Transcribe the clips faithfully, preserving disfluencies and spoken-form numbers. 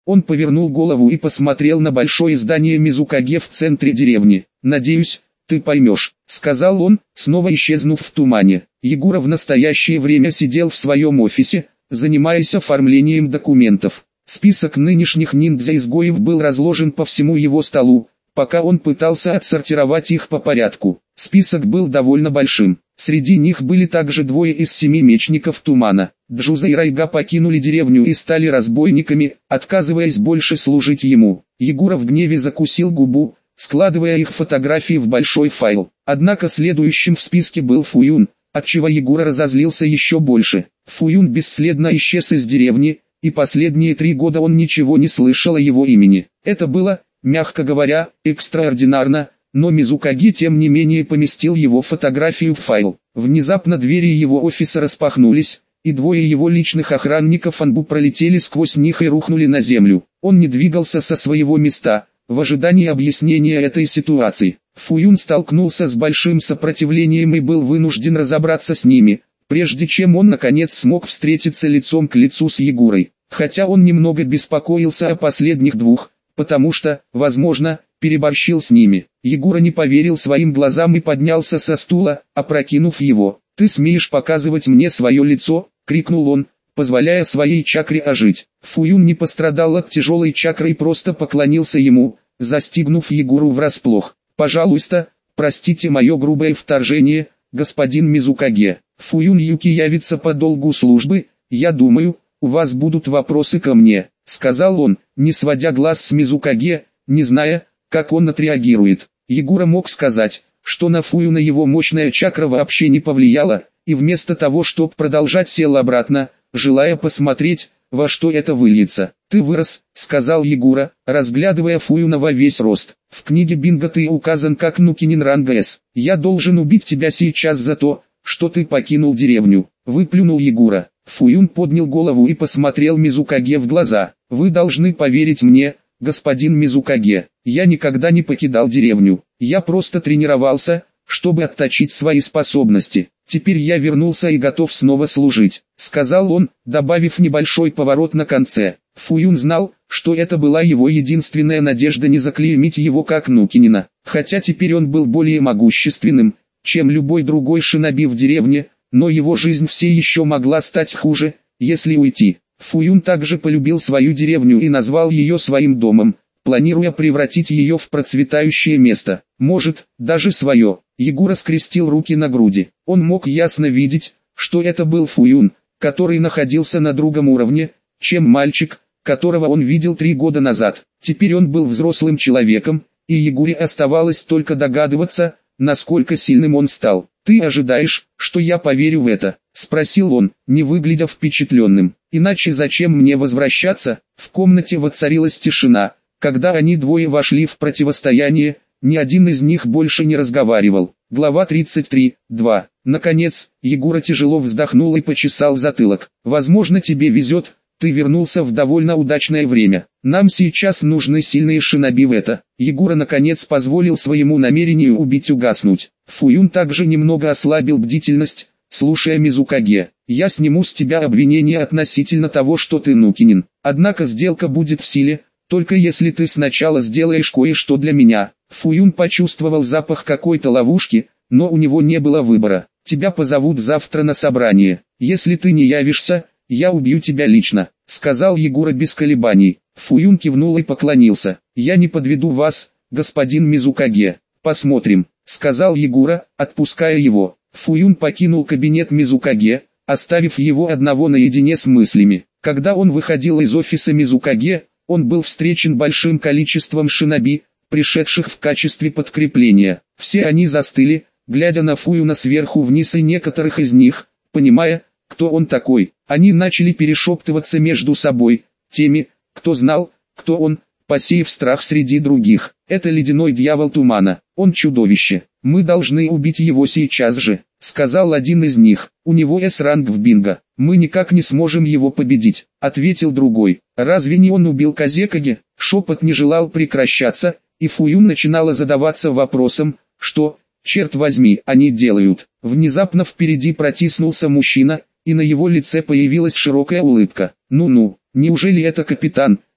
Он повернул голову и посмотрел на большое здание Мизукаге в центре деревни. «Надеюсь, ты поймешь», — сказал он, снова исчезнув в тумане. Егора в настоящее время сидел в своем офисе, занимаясь оформлением документов. Список нынешних ниндзя-изгоев был разложен по всему его столу, пока он пытался отсортировать их по порядку. Список был довольно большим. Среди них были также двое из семи мечников тумана. Джуза и Райга покинули деревню и стали разбойниками, отказываясь больше служить ему. Егора в гневе закусил губу, складывая их фотографии в большой файл. Однако следующим в списке был Фуюн, отчего Егора разозлился еще больше. Фуюн бесследно исчез из деревни, и последние три года он ничего не слышал о его имени. Это было, мягко говоря, экстраординарно, но Мизукаге тем не менее поместил его фотографию в файл. Внезапно двери его офиса распахнулись, и двое его личных охранников Анбу пролетели сквозь них и рухнули на землю. Он не двигался со своего места, в ожидании объяснения этой ситуации. Фуюн столкнулся с большим сопротивлением и был вынужден разобраться с ними, прежде чем он наконец смог встретиться лицом к лицу с Егорой. Хотя он немного беспокоился о последних двух, потому что, возможно, переборщил с ними. Егора не поверил своим глазам и поднялся со стула, опрокинув его. «Ты смеешь показывать мне свое лицо?» — крикнул он, позволяя своей чакре ожить. Фуюн не пострадал от тяжелой чакры и просто поклонился ему, застигнув Егору врасплох. «Пожалуйста, простите мое грубое вторжение, господин Мизукаге. Фуюн Юки явится по долгу службы, я думаю, у вас будут вопросы ко мне», — сказал он, не сводя глаз с Мизукаге, не зная, как он отреагирует. Егора мог сказать, что на Фуюна его мощная чакра вообще не повлияла, и вместо того, чтобы продолжать, сел обратно, желая посмотреть, во что это выльется. «Ты вырос», — сказал Егора, разглядывая Фуюна во весь рост. «В книге Бинго ты указан как Нукинин ранга С. Я должен убить тебя сейчас за то, что ты покинул деревню», — выплюнул Егора. Фуюн поднял голову и посмотрел Мизукаге в глаза. «Вы должны поверить мне, господин Мизукаге. Я никогда не покидал деревню. Я просто тренировался, чтобы отточить свои способности. Теперь я вернулся и готов снова служить», — сказал он, добавив небольшой поворот на конце. Фуюн знал, что это была его единственная надежда не заклеймить его как Нукинина. Хотя теперь он был более могущественным, чем любой другой шиноби в деревне, но его жизнь все еще могла стать хуже, если уйти. Фуюн также полюбил свою деревню и назвал ее своим домом, планируя превратить ее в процветающее место, может, даже свое. Егора скрестил руки на груди. Он мог ясно видеть, что это был Фуюн, который находился на другом уровне, чем мальчик, которого он видел три года назад. Теперь он был взрослым человеком, и Егоре оставалось только догадываться, насколько сильным он стал. «Ты ожидаешь, что я поверю в это?» — спросил он, не выглядя впечатленным. «Иначе зачем мне возвращаться?» В комнате воцарилась тишина. Когда они двое вошли в противостояние, ни один из них больше не разговаривал. Глава тридцать три, два. Наконец, Егора тяжело вздохнул и почесал затылок. «Возможно, тебе везет, ты вернулся в довольно удачное время. Нам сейчас нужны сильные шиноби в это». Егора наконец позволил своему намерению убить угаснуть. Фуюн также немного ослабил бдительность, слушая Мизукаге. «Я сниму с тебя обвинение относительно того, что ты Нукинин. Однако сделка будет в силе, только если ты сначала сделаешь кое-что для меня». Фуюн почувствовал запах какой-то ловушки, но у него не было выбора. «Тебя позовут завтра на собрание. Если ты не явишься, я убью тебя лично», — сказал Егора без колебаний. Фуюн кивнул и поклонился. «Я не подведу вас, господин Мизукаге. Посмотрим», — сказал Егора, отпуская его. Фуюн покинул кабинет Мизукаге, оставив его одного наедине с мыслями. Когда он выходил из офиса Мизукаге, он был встречен большим количеством шиноби, пришедших в качестве подкрепления. Все они застыли, глядя на Фуюна сверху вниз, и некоторых из них, понимая, кто он такой, они начали перешептываться между собой, теми, кто знал, кто он, посеяв страх среди других. «Это ледяной дьявол тумана, он чудовище. Мы должны убить его сейчас же», — сказал один из них. «У него С-ранг в бинго. Мы никак не сможем его победить», — ответил другой. «Разве не он убил Казекаге?» Шепот не желал прекращаться, и Фуюн начинала задаваться вопросом, что, черт возьми, они делают. Внезапно впереди протиснулся мужчина, и на его лице появилась широкая улыбка. «Ну-ну, неужели это капитан?»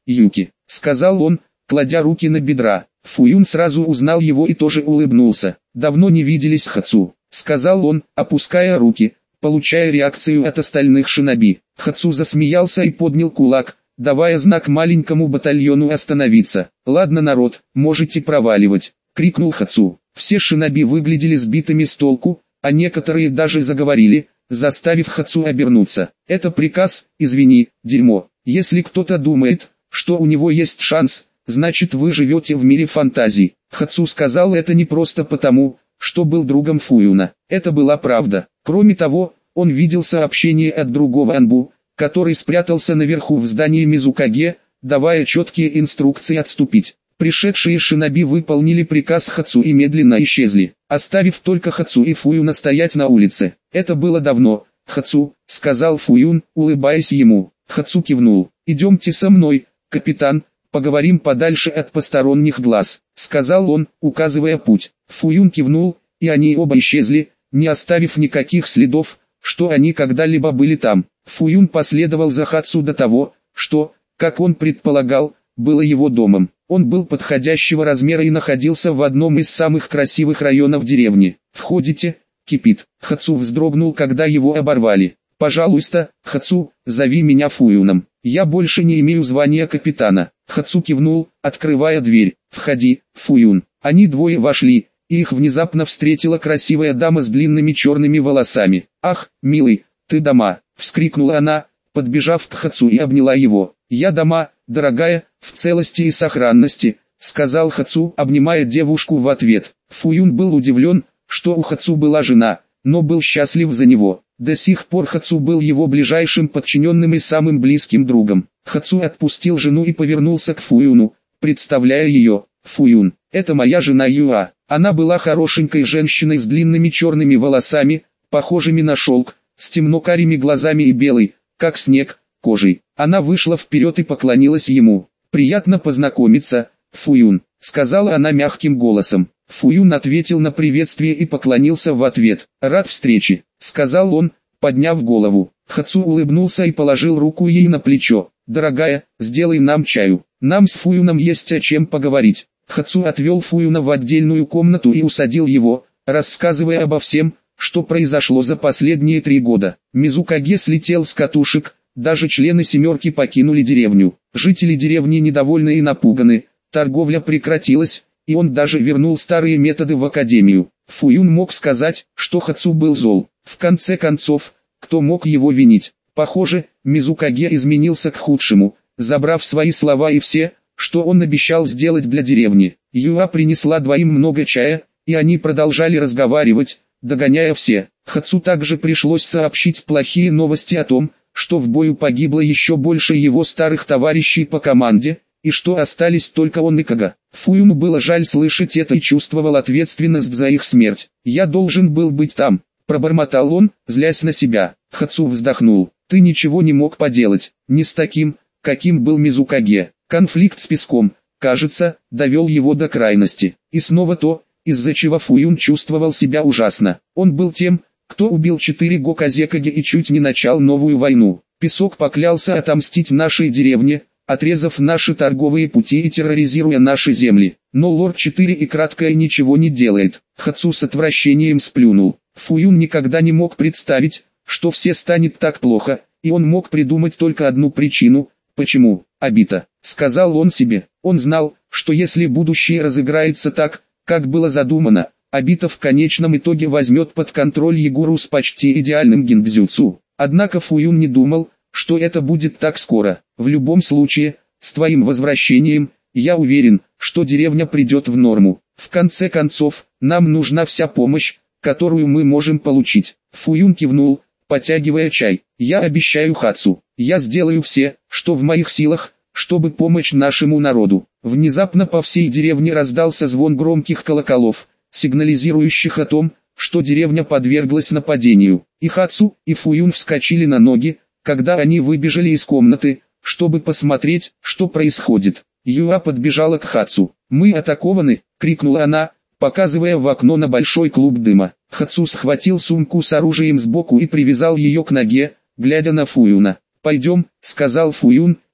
Юки», — сказал он, кладя руки на бедра. Фуюн сразу узнал его и тоже улыбнулся. «Давно не виделись, Хацу», — сказал он, опуская руки, получая реакцию от остальных шиноби. Хацу засмеялся и поднял кулак, давая знак маленькому батальону остановиться. «Ладно, народ, можете проваливать», — крикнул Хацу. Все шиноби выглядели сбитыми с толку, а некоторые даже заговорили, заставив Хацу обернуться. «Это приказ, извини, дерьмо. Если кто-то думает, что у него есть шанс, значит вы живете в мире фантазий». Хацу сказал это не просто потому, что был другом Фуюна. Это была правда. Кроме того, он видел сообщение от другого Анбу, который спрятался наверху в здании Мизукаге, давая четкие инструкции отступить. Пришедшие шиноби выполнили приказ Хацу и медленно исчезли, оставив только Хацу и Фуюна стоять на улице. «Это было давно, Хацу», — сказал Фуюн, улыбаясь ему. Хацу кивнул. «Идемте со мной, капитан, поговорим подальше от посторонних глаз», — сказал он, указывая путь. Фуюн кивнул, и они оба исчезли, не оставив никаких следов, что они когда-либо были там. Фуюн последовал за Хацу до того, что, как он предполагал, было его домом. Он был подходящего размера и находился в одном из самых красивых районов деревни. «Входите, кипит». Хацу вздрогнул, когда его оборвали. «Пожалуйста, Хацу, зови меня Фуюном. Я больше не имею звания капитана». Хацу кивнул, открывая дверь. «Входи, Фуюн». Они двое вошли, и их внезапно встретила красивая дама с длинными черными волосами. «Ах, милый, ты дома!» — вскрикнула она, подбежав к Хацу и обняла его. «Я дома, дорогая, в целости и сохранности», — сказал Хацу, обнимая девушку в ответ. Фуюн был удивлен, что у Хацу была жена, но был счастлив за него. До сих пор Хацу был его ближайшим подчиненным и самым близким другом. Хацу отпустил жену и повернулся к Фуюну, представляя ее. «Фуюн, это моя жена Юа». Она была хорошенькой женщиной с длинными черными волосами, похожими на шелк, с темно-карими глазами и белой, как снег, кожей. Она вышла вперед и поклонилась ему. «Приятно познакомиться, Фуюн», — сказала она мягким голосом. Фуюн ответил на приветствие и поклонился в ответ. «Рад встрече», — сказал он, подняв голову. Хацу улыбнулся и положил руку ей на плечо. «Дорогая, сделай нам чаю. Нам с Фуюном есть о чем поговорить». Хацу отвел Фуюна в отдельную комнату и усадил его, рассказывая обо всем, что произошло за последние три года. Мизукаге слетел с катушек, даже члены семерки покинули деревню. Жители деревни недовольны и напуганы, торговля прекратилась, и он даже вернул старые методы в академию. Фуюн мог сказать, что Хацу был зол. В конце концов, кто мог его винить? Похоже, Мизукаге изменился к худшему, забрав свои слова и все, что он обещал сделать для деревни. Юа принесла двоим много чая, и они продолжали разговаривать, догоняя все. Хацу также пришлось сообщить плохие новости о том, что в бою погибло еще больше его старых товарищей по команде, и что остались только он и Кага. Фуюну было жаль слышать это и чувствовал ответственность за их смерть. «Я должен был быть там», — пробормотал он, злясь на себя. Хацу вздохнул. «Ты ничего не мог поделать, не с таким, каким был Мизукаге». Конфликт с песком, кажется, довел его до крайности. И снова то, из-за чего Фуюн чувствовал себя ужасно. Он был тем, кто убил четыре Гоказекаге и чуть не начал новую войну. Песок поклялся отомстить нашей деревне, отрезав наши торговые пути и терроризируя наши земли. Но лорд четыре и краткое ничего не делает. Хацу с отвращением сплюнул. Фуюн никогда не мог представить, что все станет так плохо, и он мог придумать только одну причину, почему. «Обита», — сказал он себе. Он знал, что если будущее разыграется так, как было задумано, Обита в конечном итоге возьмет под контроль Егору с почти идеальным гиндзюцу. Однако Фуюн не думал, что это будет так скоро. В любом случае, с твоим возвращением, я уверен, что деревня придет в норму. В конце концов, нам нужна вся помощь, которую мы можем получить. Фуюн кивнул, потягивая чай. «Я обещаю Хацу, я сделаю все, что в моих силах, чтобы помочь нашему народу». Внезапно по всей деревне раздался звон громких колоколов, сигнализирующих о том, что деревня подверглась нападению. И Хацу, и Фуюн вскочили на ноги, когда они выбежали из комнаты, чтобы посмотреть, что происходит. Юа подбежала к Хацу. «Мы атакованы!» — крикнула она, показывая в окно на большой клуб дыма. Хацу схватил сумку с оружием сбоку и привязал ее к ноге, глядя на Фуюна. «Пойдем», — сказал Фуюн,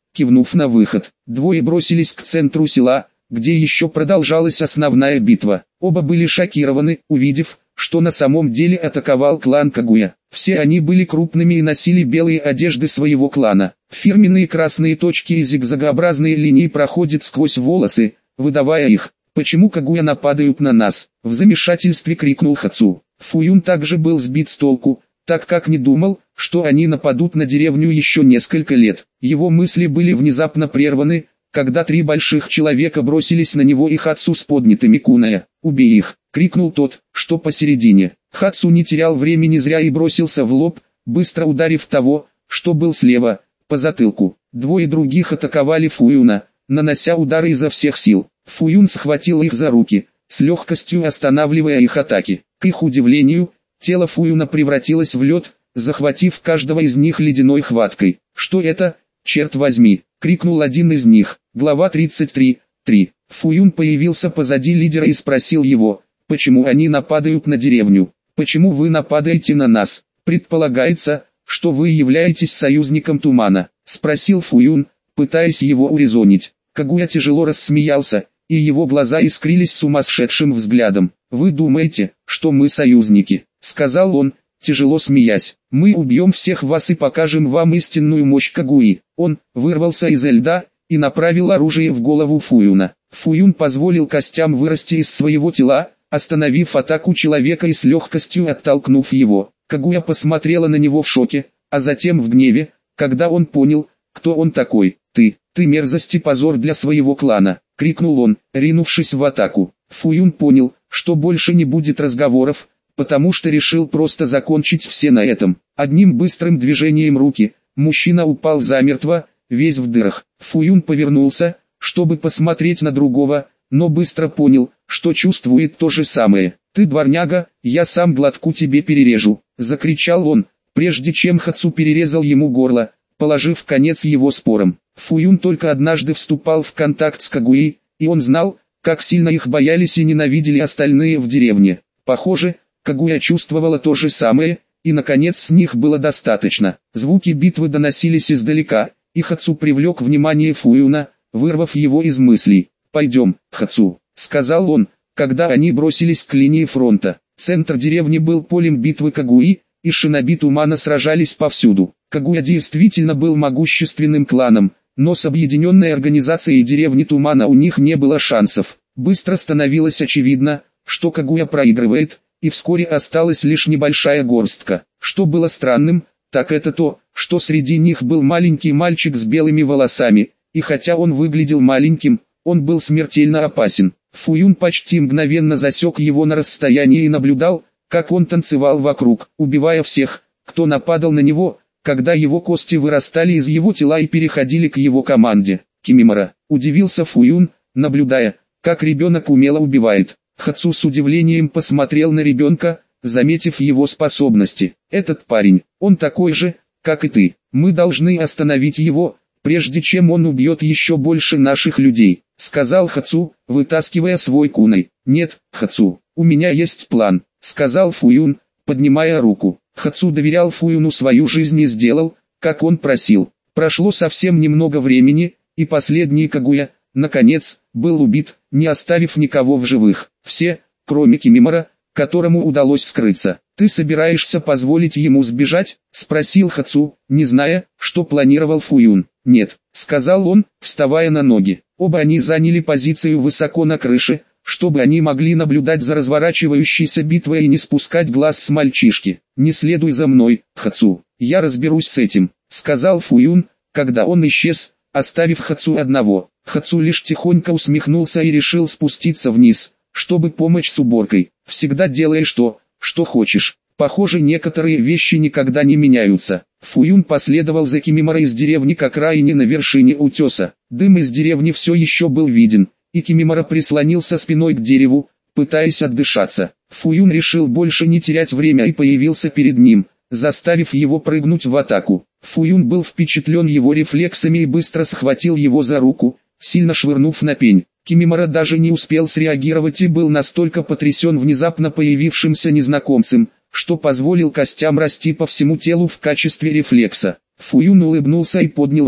кивнув на выход. Двое бросились к центру села, где еще продолжалась основная битва. Оба были шокированы, увидев, что на самом деле атаковал клан Кагуя. Все они были крупными и носили белые одежды своего клана. Фирменные красные точки и зигзагообразные линии проходят сквозь волосы, выдавая их. «Почему Кагуя нападают на нас?» — в замешательстве крикнул Хацу. Фуюн также был сбит с толку, так как не думал, что они нападут на деревню еще несколько лет. Его мысли были внезапно прерваны, когда три больших человека бросились на него и Хацу с поднятыми куная. «Убей их!» — крикнул тот, что посередине. Хацу не терял времени зря и бросился в лоб, быстро ударив того, что был слева, по затылку. Двое других атаковали Фуюна, нанося удары изо всех сил. Фуюн схватил их за руки, с легкостью останавливая их атаки. К их удивлению, тело Фуюна превратилось в лед, захватив каждого из них ледяной хваткой. «Что это, черт возьми?» — крикнул один из них. Глава тридцать три. три. Фуюн появился позади лидера и спросил его, почему они нападают на деревню. «Почему вы нападаете на нас? Предполагается, что вы являетесь союзником Тумана?» — спросил Фуюн, пытаясь его урезонить. Кагуя тяжело рассмеялся, и его глаза искрились сумасшедшим взглядом. «Вы думаете, что мы союзники?» — сказал он, тяжело смеясь. «Мы убьем всех вас и покажем вам истинную мощь Кагуи». Он вырвался из льда и направил оружие в голову Фуюна. Фуюн позволил костям вырасти из своего тела, остановив атаку человека и с легкостью оттолкнув его. Кагуя посмотрела на него в шоке, а затем в гневе, когда он понял, кто он такой. «Ты, ты мерзость и позор для своего клана!» — крикнул он, ринувшись в атаку. Фуюн понял, что больше не будет разговоров, потому что решил просто закончить все на этом. Одним быстрым движением руки, мужчина упал замертво, весь в дырах. Фуюн повернулся, чтобы посмотреть на другого, но быстро понял, что чувствует то же самое. «Ты дворняга, я сам глотку тебе перережу!» — закричал он, прежде чем Хацу перерезал ему горло, положив конец его спорам. Фуюн только однажды вступал в контакт с Кагуей, и он знал, как сильно их боялись и ненавидели остальные в деревне. Похоже, Кагуя чувствовала то же самое, и наконец с них было достаточно. Звуки битвы доносились издалека, и Хацу привлек внимание Фуюна, вырвав его из мыслей. «Пойдем, Хацу», — сказал он, когда они бросились к линии фронта. Центр деревни был полем битвы Кагуи, и шиноби Тумана сражались повсюду. Кагуя действительно был могущественным кланом, но с объединенной организацией деревни Тумана у них не было шансов. Быстро становилось очевидно, что Кагуя проигрывает, и вскоре осталась лишь небольшая горстка. Что было странным, так это то, что среди них был маленький мальчик с белыми волосами, и хотя он выглядел маленьким, он был смертельно опасен. Фуюн почти мгновенно засек его на расстоянии и наблюдал, как он танцевал вокруг, убивая всех, кто нападал на него, когда его кости вырастали из его тела и переходили к его команде. «Кимимора», — удивился Фуюн, наблюдая, как ребенок умело убивает. Хацу с удивлением посмотрел на ребенка, заметив его способности. «Этот парень, он такой же, как и ты. Мы должны остановить его, прежде чем он убьет еще больше наших людей», — сказал Хацу, вытаскивая свой кунай. «Нет, Хацу, у меня есть план», — сказал Фуюн, поднимая руку. Хацу доверял Фуюну свою жизнь и сделал, как он просил. Прошло совсем немного времени, и последний Кагуя, наконец, был убит, не оставив никого в живых. Все, кроме Кимимора, которому удалось скрыться. «Ты собираешься позволить ему сбежать?» — спросил Хацу, не зная, что планировал Фуюн. «Нет», — сказал он, вставая на ноги. Оба они заняли позицию высоко на крыше, чтобы они могли наблюдать за разворачивающейся битвой и не спускать глаз с мальчишки. «Не следуй за мной, Хацу, я разберусь с этим», — сказал Фуюн, когда он исчез, оставив Хацу одного. Хацу лишь тихонько усмехнулся и решил спуститься вниз, чтобы помочь с уборкой. «Всегда делаешь то, что хочешь. Похоже, некоторые вещи никогда не меняются». Фуюн последовал за Кимиморой из деревни к окраине на вершине утеса. Дым из деревни все еще был виден, и Кимимора прислонился спиной к дереву, пытаясь отдышаться. Фуюн решил больше не терять время и появился перед ним, заставив его прыгнуть в атаку. Фуюн был впечатлен его рефлексами и быстро схватил его за руку, сильно швырнув на пень. Кимимора даже не успел среагировать и был настолько потрясен внезапно появившимся незнакомцем, что позволил костям расти по всему телу в качестве рефлекса. Фуюн улыбнулся и поднял руки.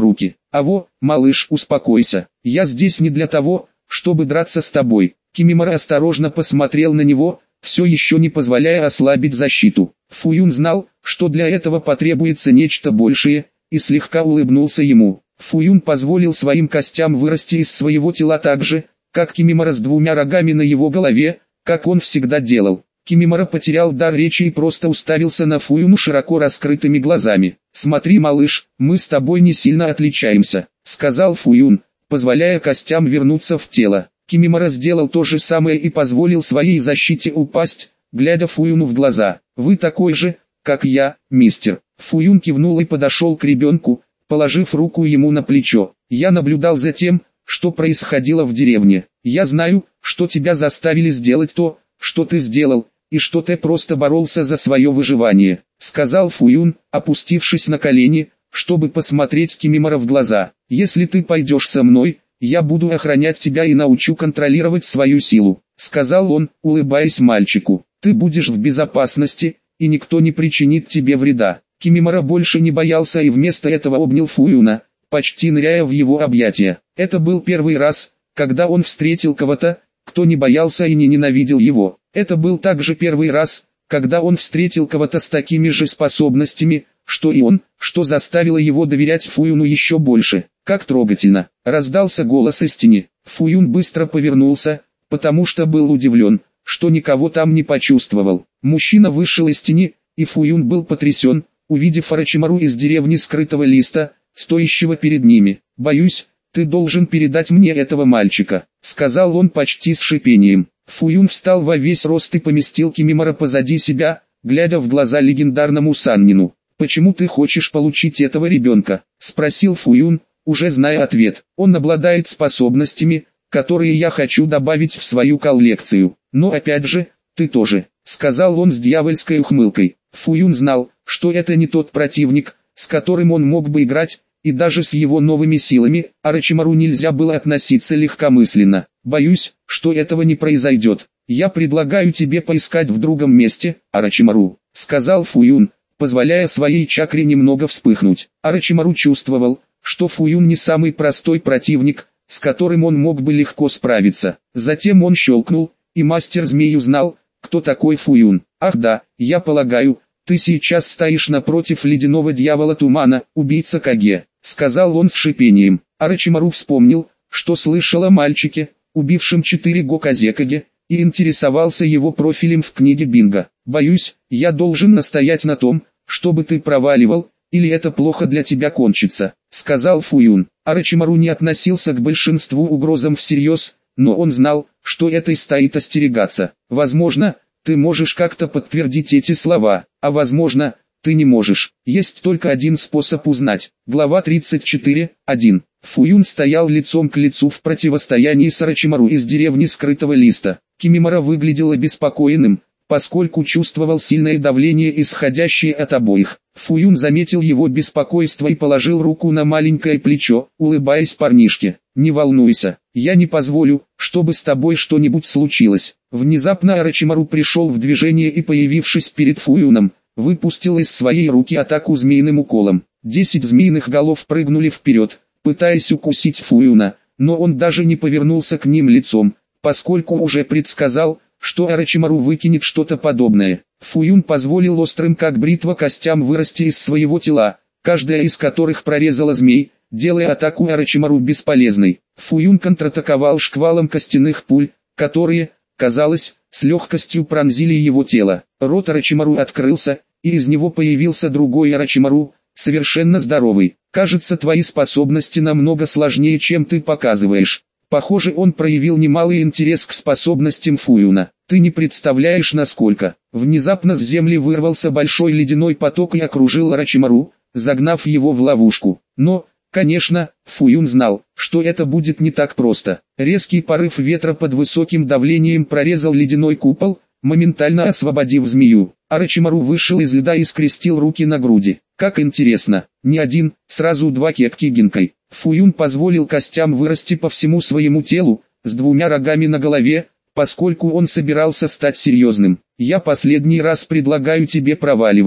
Аво, малыш, успокойся, я здесь не для того, чтобы драться с тобой. Кимимора осторожно посмотрел на него, все еще не позволяя ослабить защиту. Фуюн знал, что для этого потребуется нечто большее, и слегка улыбнулся ему. Фуюн позволил своим костям вырасти из своего тела так же, как Кимимора с двумя рогами на его голове, как он всегда делал. Кимимора потерял дар речи и просто уставился на Фуюну широко раскрытыми глазами. «Смотри, малыш, мы с тобой не сильно отличаемся», — сказал Фуюн, позволяя костям вернуться в тело. Кимимора сделал то же самое и позволил своей защите упасть, глядя Фуюну в глаза. «Вы такой же, как я, мистер». Фуюн кивнул и подошел к ребенку, положив руку ему на плечо. «Я наблюдал за тем, что происходило в деревне. Я знаю, что тебя заставили сделать то, что ты сделал, и что ты просто боролся за свое выживание», — сказал Фуюн, опустившись на колени, чтобы посмотреть Кимимора в глаза. «Если ты пойдешь со мной, я буду охранять тебя и научу контролировать свою силу», — сказал он, улыбаясь мальчику. «Ты будешь в безопасности, и никто не причинит тебе вреда». Кимимора больше не боялся и вместо этого обнял Фуюна, почти ныряя в его объятия. Это был первый раз, когда он встретил кого-то, кто не боялся и не ненавидел его. Это был также первый раз, когда он встретил кого-то с такими же способностями, что и он, что заставило его доверять Фуюну еще больше. «Как трогательно!» — раздался голос из тени. Фуюн быстро повернулся, потому что был удивлен, что никого там не почувствовал. Мужчина вышел из тени, и Фуюн был потрясен, увидев Орочимару из деревни Скрытого Листа, стоящего перед ними. «Боюсь, ты должен передать мне этого мальчика», — сказал он почти с шипением. Фуюн встал во весь рост и поместил Кимимора позади себя, глядя в глаза легендарному Саннину. «Почему ты хочешь получить этого ребенка?» — спросил Фуюн, уже зная ответ. «Он обладает способностями, которые я хочу добавить в свою коллекцию. Но опять же, ты тоже», — сказал он с дьявольской ухмылкой. Фуюн знал, что это не тот противник, с которым он мог бы играть, и даже с его новыми силами, Орочимару нельзя было относиться легкомысленно. «Боюсь, что этого не произойдет. Я предлагаю тебе поискать в другом месте, Орочимару», — сказал Фуюн, позволяя своей чакре немного вспыхнуть. Орочимару чувствовал, что Фуюн не самый простой противник, с которым он мог бы легко справиться. Затем он щелкнул, и мастер змей узнал, кто такой Фуюн. «Ах да, я полагаю, ты сейчас стоишь напротив ледяного дьявола тумана, убийца Каге», — сказал он с шипением. Орочимару вспомнил, что слышал о мальчике, убившем четыре Гоказекаге, и интересовался его профилем в книге Бинго. «Боюсь, я должен настоять на том, чтобы ты проваливал, или это плохо для тебя кончится», — сказал Фуюн. Орочимару не относился к большинству угрозам всерьез, но он знал, что этой стоит остерегаться. «Возможно, ты можешь как-то подтвердить эти слова, а возможно, ты не можешь. Есть только один способ узнать». Глава тридцать четыре, один. Фуюн стоял лицом к лицу в противостоянии с Орочимару из деревни Скрытого Листа. Кимимора выглядел обеспокоенным, поскольку чувствовал сильное давление, исходящее от обоих. Фуюн заметил его беспокойство и положил руку на маленькое плечо, улыбаясь парнишке. «Не волнуйся, я не позволю, чтобы с тобой что-нибудь случилось». Внезапно Орочимару пришел в движение и, появившись перед Фуюном, выпустил из своей руки атаку змеиным уколом. Десять змеиных голов прыгнули вперед, пытаясь укусить Фуюна, но он даже не повернулся к ним лицом, поскольку уже предсказал, что Орочимару выкинет что-то подобное. Фуюн позволил острым как бритва костям вырасти из своего тела, каждая из которых прорезала змей, делая атаку Орочимару бесполезной. Фуюн контратаковал шквалом костяных пуль, которые, казалось, с легкостью пронзили его тело. Рот Орочимару открылся, и из него появился другой Орочимару, совершенно здоровый. «Кажется, твои способности намного сложнее, чем ты показываешь». Похоже, он проявил немалый интерес к способностям Фуюна. «Ты не представляешь, насколько». Внезапно с земли вырвался большой ледяной поток и окружил Орочимару, загнав его в ловушку. Но, конечно, Фуюн знал, что это будет не так просто. Резкий порыв ветра под высоким давлением прорезал ледяной купол, моментально освободив змею. Орочимару вышел из льда и скрестил руки на груди. «Как интересно, не один, сразу два кекки-гинкой». Фуюн позволил костям вырасти по всему своему телу, с двумя рогами на голове, поскольку он собирался стать серьезным. «Я последний раз предлагаю тебе проваливать», —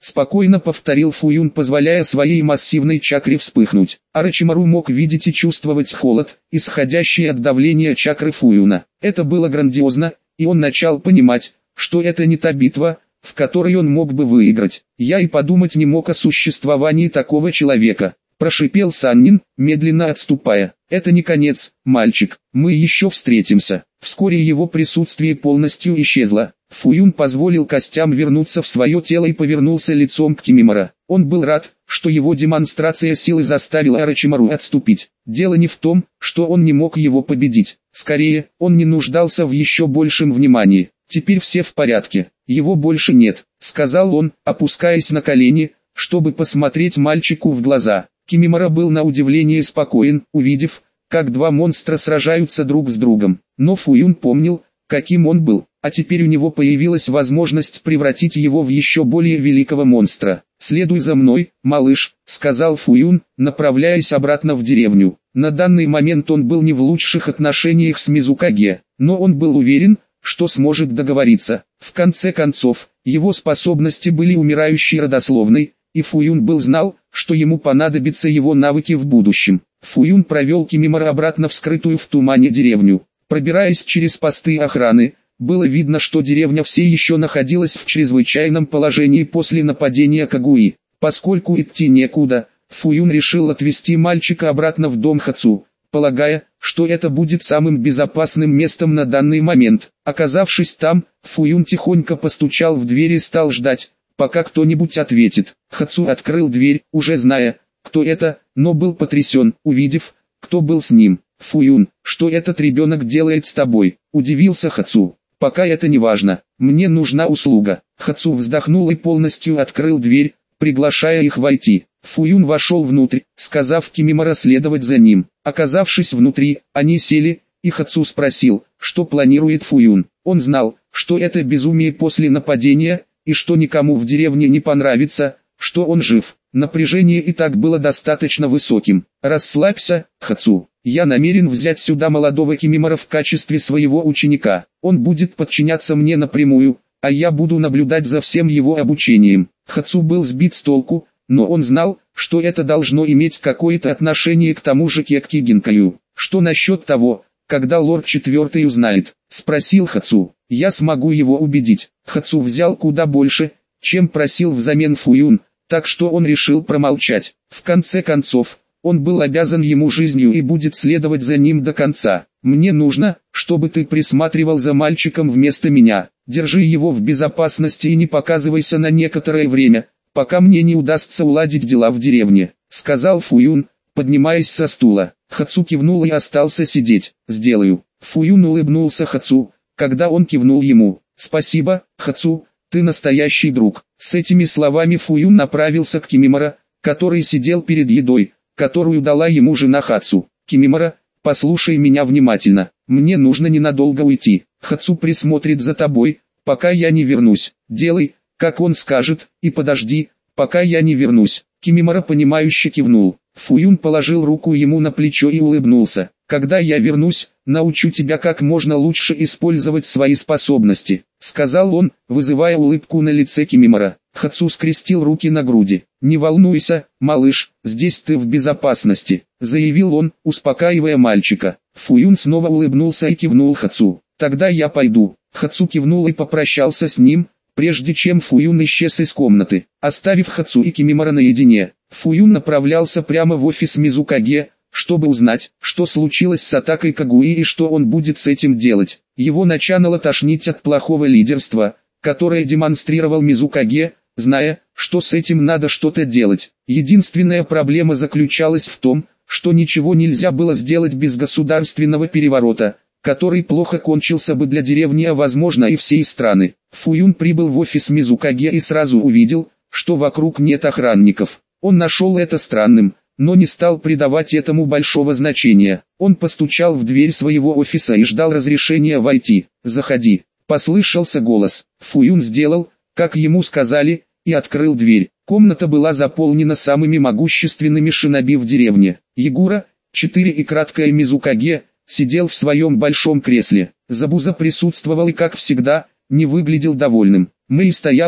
спокойно повторил Фуюн, позволяя своей массивной чакре вспыхнуть. Орочимару мог видеть и чувствовать холод, исходящий от давления чакры Фуюна. Это было грандиозно, и он начал понимать, что это не та битва, в которой он мог бы выиграть. Я и подумать не мог о существовании такого человека. Прошипел Саннин, медленно отступая. Это не конец, мальчик, мы еще встретимся. Вскоре его присутствие полностью исчезло. Фуюн позволил костям вернуться в свое тело и повернулся лицом к Кимимора. Он был рад, что его демонстрация силы заставила Орочимару отступить. Дело не в том, что он не мог его победить. Скорее, он не нуждался в еще большем внимании. Теперь все в порядке, его больше нет, сказал он, опускаясь на колени, чтобы посмотреть мальчику в глаза. Кимимора был на удивление спокоен, увидев, как два монстра сражаются друг с другом. Но Фуюн помнил, каким он был, а теперь у него появилась возможность превратить его в еще более великого монстра. «Следуй за мной, малыш», — сказал Фуюн, направляясь обратно в деревню. На данный момент он был не в лучших отношениях с Мизукаге, но он был уверен, что сможет договориться. В конце концов, его способности были умирающей родословной, и Фуюн был знал, что ему понадобятся его навыки в будущем. Фуюн провел Кимимора обратно в скрытую в тумане деревню. Пробираясь через посты охраны, было видно, что деревня все еще находилась в чрезвычайном положении после нападения Кагуи. Поскольку идти некуда, Фуюн решил отвезти мальчика обратно в дом Хацу, полагая, что это будет самым безопасным местом на данный момент. Оказавшись там, Фуюн тихонько постучал в дверь и стал ждать, пока кто-нибудь ответит. Хацу открыл дверь, уже зная, кто это, но был потрясен, увидев, кто был с ним. «Фуюн, что этот ребенок делает с тобой?» – удивился Хацу. «Пока это не важно, мне нужна услуга». Хацу вздохнул и полностью открыл дверь, приглашая их войти. Фуюн вошел внутрь, сказав Кимимора следовать за ним. Оказавшись внутри, они сели, и Хацу спросил, что планирует Фуюн. Он знал, что это безумие после нападения, и что никому в деревне не понравится, что он жив. Напряжение и так было достаточно высоким. «Расслабься, Хацу. Я намерен взять сюда молодого Кимимора в качестве своего ученика. Он будет подчиняться мне напрямую, а я буду наблюдать за всем его обучением». Хацу был сбит с толку, но он знал, что это должно иметь какое-то отношение к тому же Кекки Гинкаю. «Что насчет того, когда лорд Четвертый узнает?» – спросил Хацу. «Я смогу его убедить». Хацу взял куда больше, чем просил взамен Фуюн, так что он решил промолчать. В конце концов, он был обязан ему жизнью и будет следовать за ним до конца. «Мне нужно, чтобы ты присматривал за мальчиком вместо меня. Держи его в безопасности и не показывайся на некоторое время, пока мне не удастся уладить дела в деревне», — сказал Фуюн, поднимаясь со стула. Хацу кивнул и остался сидеть. «Сделаю». Фуюн улыбнулся Хацу, когда он кивнул ему. «Спасибо, Хацу, ты настоящий друг». С этими словами Фуюн направился к Кимимора, который сидел перед едой, которую дала ему жена Хацу. «Кимимора, послушай меня внимательно, мне нужно ненадолго уйти. Хацу присмотрит за тобой, пока я не вернусь. Делай, как он скажет, и подожди, пока я не вернусь». Кимимора понимающе кивнул. Фуюн положил руку ему на плечо и улыбнулся. «Когда я вернусь, научу тебя как можно лучше использовать свои способности», — сказал он, вызывая улыбку на лице Кимимора. Хацу скрестил руки на груди. «Не волнуйся, малыш, здесь ты в безопасности», — заявил он, успокаивая мальчика. Фуюн снова улыбнулся и кивнул Хацу. «Тогда я пойду». Хацу кивнул и попрощался с ним, прежде чем Фуюн исчез из комнаты. Оставив Хацу и Кимимора наедине, Фуюн направлялся прямо в офис Мизукаге, чтобы узнать, что случилось с атакой Кагуи и что он будет с этим делать. Его начинало тошнить от плохого лидерства, которое демонстрировал Мизукаге, зная, что с этим надо что-то делать. Единственная проблема заключалась в том, что ничего нельзя было сделать без государственного переворота, который плохо кончился бы для деревни, а возможно и всей страны. Фуюн прибыл в офис Мизукаге и сразу увидел, что вокруг нет охранников. Он нашел это странным, но не стал придавать этому большого значения. Он постучал в дверь своего офиса и ждал разрешения войти. «Заходи», — послышался голос. Фуюн сделал, как ему сказали, и открыл дверь. Комната была заполнена самыми могущественными шиноби в деревне. Ягура, четыре и краткая Мизукаге, сидел в своем большом кресле. Забуза присутствовал и, как всегда, не выглядел довольным. Мэй стояла,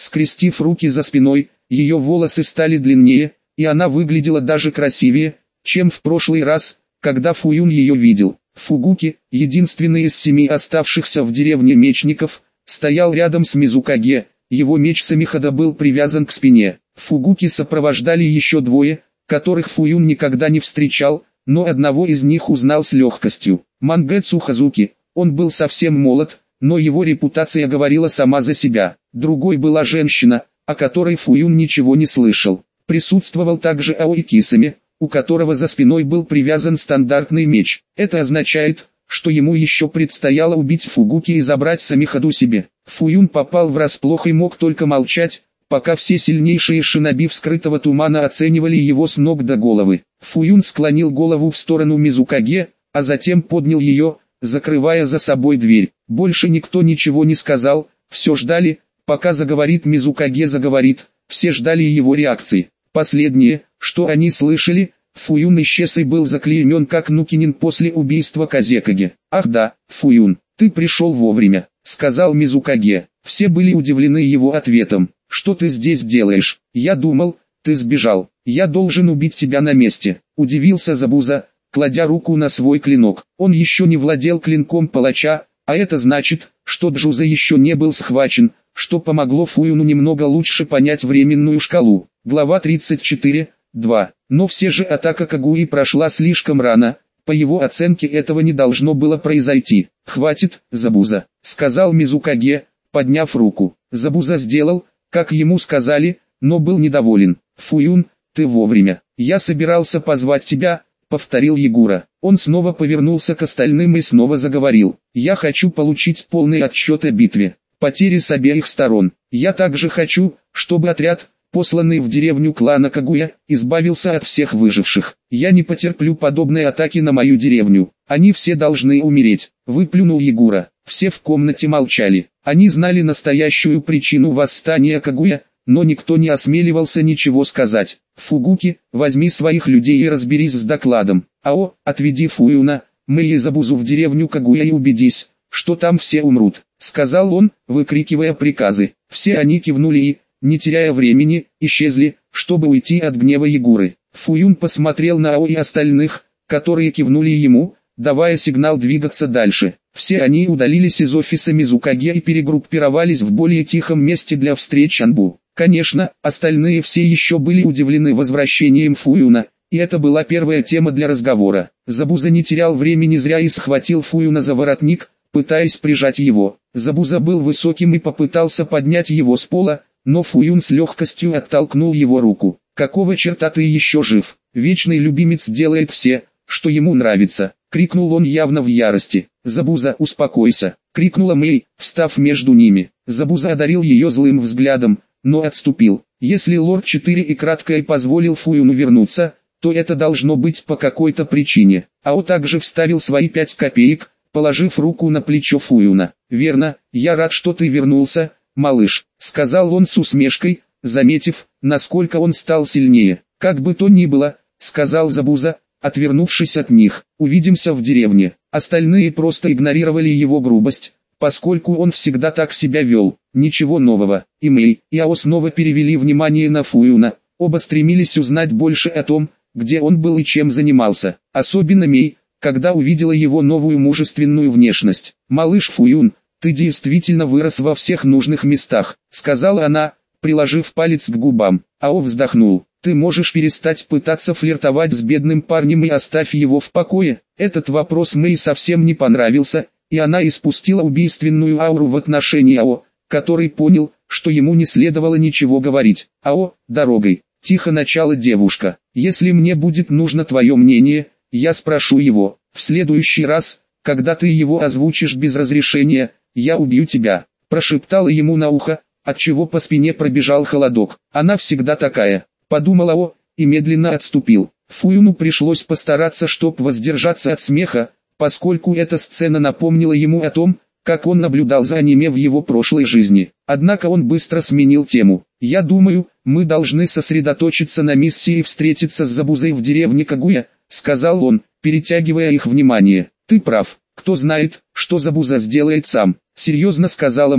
Скрестив руки за спиной, ее волосы стали длиннее, и она выглядела даже красивее, чем в прошлый раз, когда Фуюн ее видел. Фугуки, единственный из семи оставшихся в деревне мечников, стоял рядом с Мизукаге, его меч Самихада был привязан к спине. Фугуки сопровождали еще двое, которых Фуюн никогда не встречал, но одного из них узнал с легкостью. Мангэцу Хазуки, он был совсем молод, но его репутация говорила сама за себя. Другой была женщина, о которой Фуюн ничего не слышал. Присутствовал также Аои Кисами, у которого за спиной был привязан стандартный меч. Это означает, что ему еще предстояло убить Фугуки и забрать Самихаду себе. Фуюн попал врасплох и мог только молчать, пока все сильнейшие шиноби вскрытого тумана оценивали его с ног до головы. Фуюн склонил голову в сторону Мизукаге, а затем поднял ее, закрывая за собой дверь. Больше никто ничего не сказал, все ждали, пока заговорит Мизукаге заговорит, все ждали его реакции. Последнее, что они слышали, Фуюн исчез и был заклеймен как Нукинин после убийства Казекаге. «Ах да, Фуюн, ты пришел вовремя», — сказал Мизукаге. Все были удивлены его ответом. «Что ты здесь делаешь? Я думал, ты сбежал. Я должен убить тебя на месте», — удивился Забуза, кладя руку на свой клинок. Он еще не владел клинком палача, а это значит, что Джуза еще не был схвачен, что помогло Фуюну немного лучше понять временную шкалу. Глава тридцать четыре, два. Но все же атака Кагуи прошла слишком рано, по его оценке этого не должно было произойти. «Хватит, Забуза», — сказал Мизукаге, подняв руку. Забуза сделал, как ему сказали, но был недоволен. «Фуюн, ты вовремя. Я собирался позвать тебя», — повторил Ягура. Он снова повернулся к остальным и снова заговорил. «Я хочу получить полный отчет о битве. Потери с обеих сторон. Я также хочу, чтобы отряд, посланный в деревню клана Кагуя, избавился от всех выживших. Я не потерплю подобной атаки на мою деревню. Они все должны умереть», — выплюнул Ягура. Все в комнате молчали. Они знали настоящую причину восстания Кагуя, но никто не осмеливался ничего сказать. «Фугуки, возьми своих людей и разберись с докладом. Ао, отведи Фуюна, Мэй и Забузу в деревню Кагуя и убедись, что там все умрут», — сказал он, выкрикивая приказы. Все они кивнули и, не теряя времени, исчезли, чтобы уйти от гнева Ягуры. Фуюн посмотрел на Ао и остальных, которые кивнули ему, давая сигнал двигаться дальше. Все они удалились из офиса Мизукаге и перегруппировались в более тихом месте для встреч Анбу. Конечно, остальные все еще были удивлены возвращением Фуюна, и это была первая тема для разговора. Забуза не терял времени зря и схватил Фуюна за воротник, пытаясь прижать его. Забуза был высоким и попытался поднять его с пола, но Фуюн с легкостью оттолкнул его руку. «Какого черта ты еще жив? Вечный любимец делает все, что ему нравится», — крикнул он явно в ярости. «Забуза, успокойся», — крикнула Мэй, встав между ними. Забуза одарил ее злым взглядом, но отступил. Если лорд четыре и краткое позволил Фуюну вернуться, то это должно быть по какой-то причине. Ао также вставил свои пять копеек, положив руку на плечо Фуюна. «Верно, я рад, что ты вернулся, малыш», — сказал он с усмешкой, заметив, насколько он стал сильнее. «Как бы то ни было», — сказал Забуза, отвернувшись от них. «Увидимся в деревне». Остальные просто игнорировали его грубость, поскольку он всегда так себя вел. Ничего нового. И Мэй, и Ао снова перевели внимание на Фуюна. Оба стремились узнать больше о том, где он был и чем занимался. Особенно Мэй, когда увидела его новую мужественную внешность. «Малыш Фуюн, ты действительно вырос во всех нужных местах», — сказала она, приложив палец к губам. Ао вздохнул. «Ты можешь перестать пытаться флиртовать с бедным парнем и оставь его в покое?» Этот вопрос Мэй совсем не понравился, и она испустила убийственную ауру в отношении Ао, который понял, что ему не следовало ничего говорить. «Ао, дорогой», — тихо начала девушка. «Если мне будет нужно твое мнение, я спрошу его. В следующий раз, когда ты его озвучишь без разрешения, я убью тебя», — прошептала ему на ухо, отчего по спине пробежал холодок. «Она всегда такая», — подумал Ао, и медленно отступил. Фуюну пришлось постараться, чтоб воздержаться от смеха, поскольку эта сцена напомнила ему о том, как он наблюдал за аниме в его прошлой жизни. Однако он быстро сменил тему. «Я думаю, мы должны сосредоточиться на миссии встретиться с Забузой в деревне Кагуя», — сказал он, перетягивая их внимание. «Ты прав, кто знает, что Забуза сделает сам», — серьезно сказала Мэй.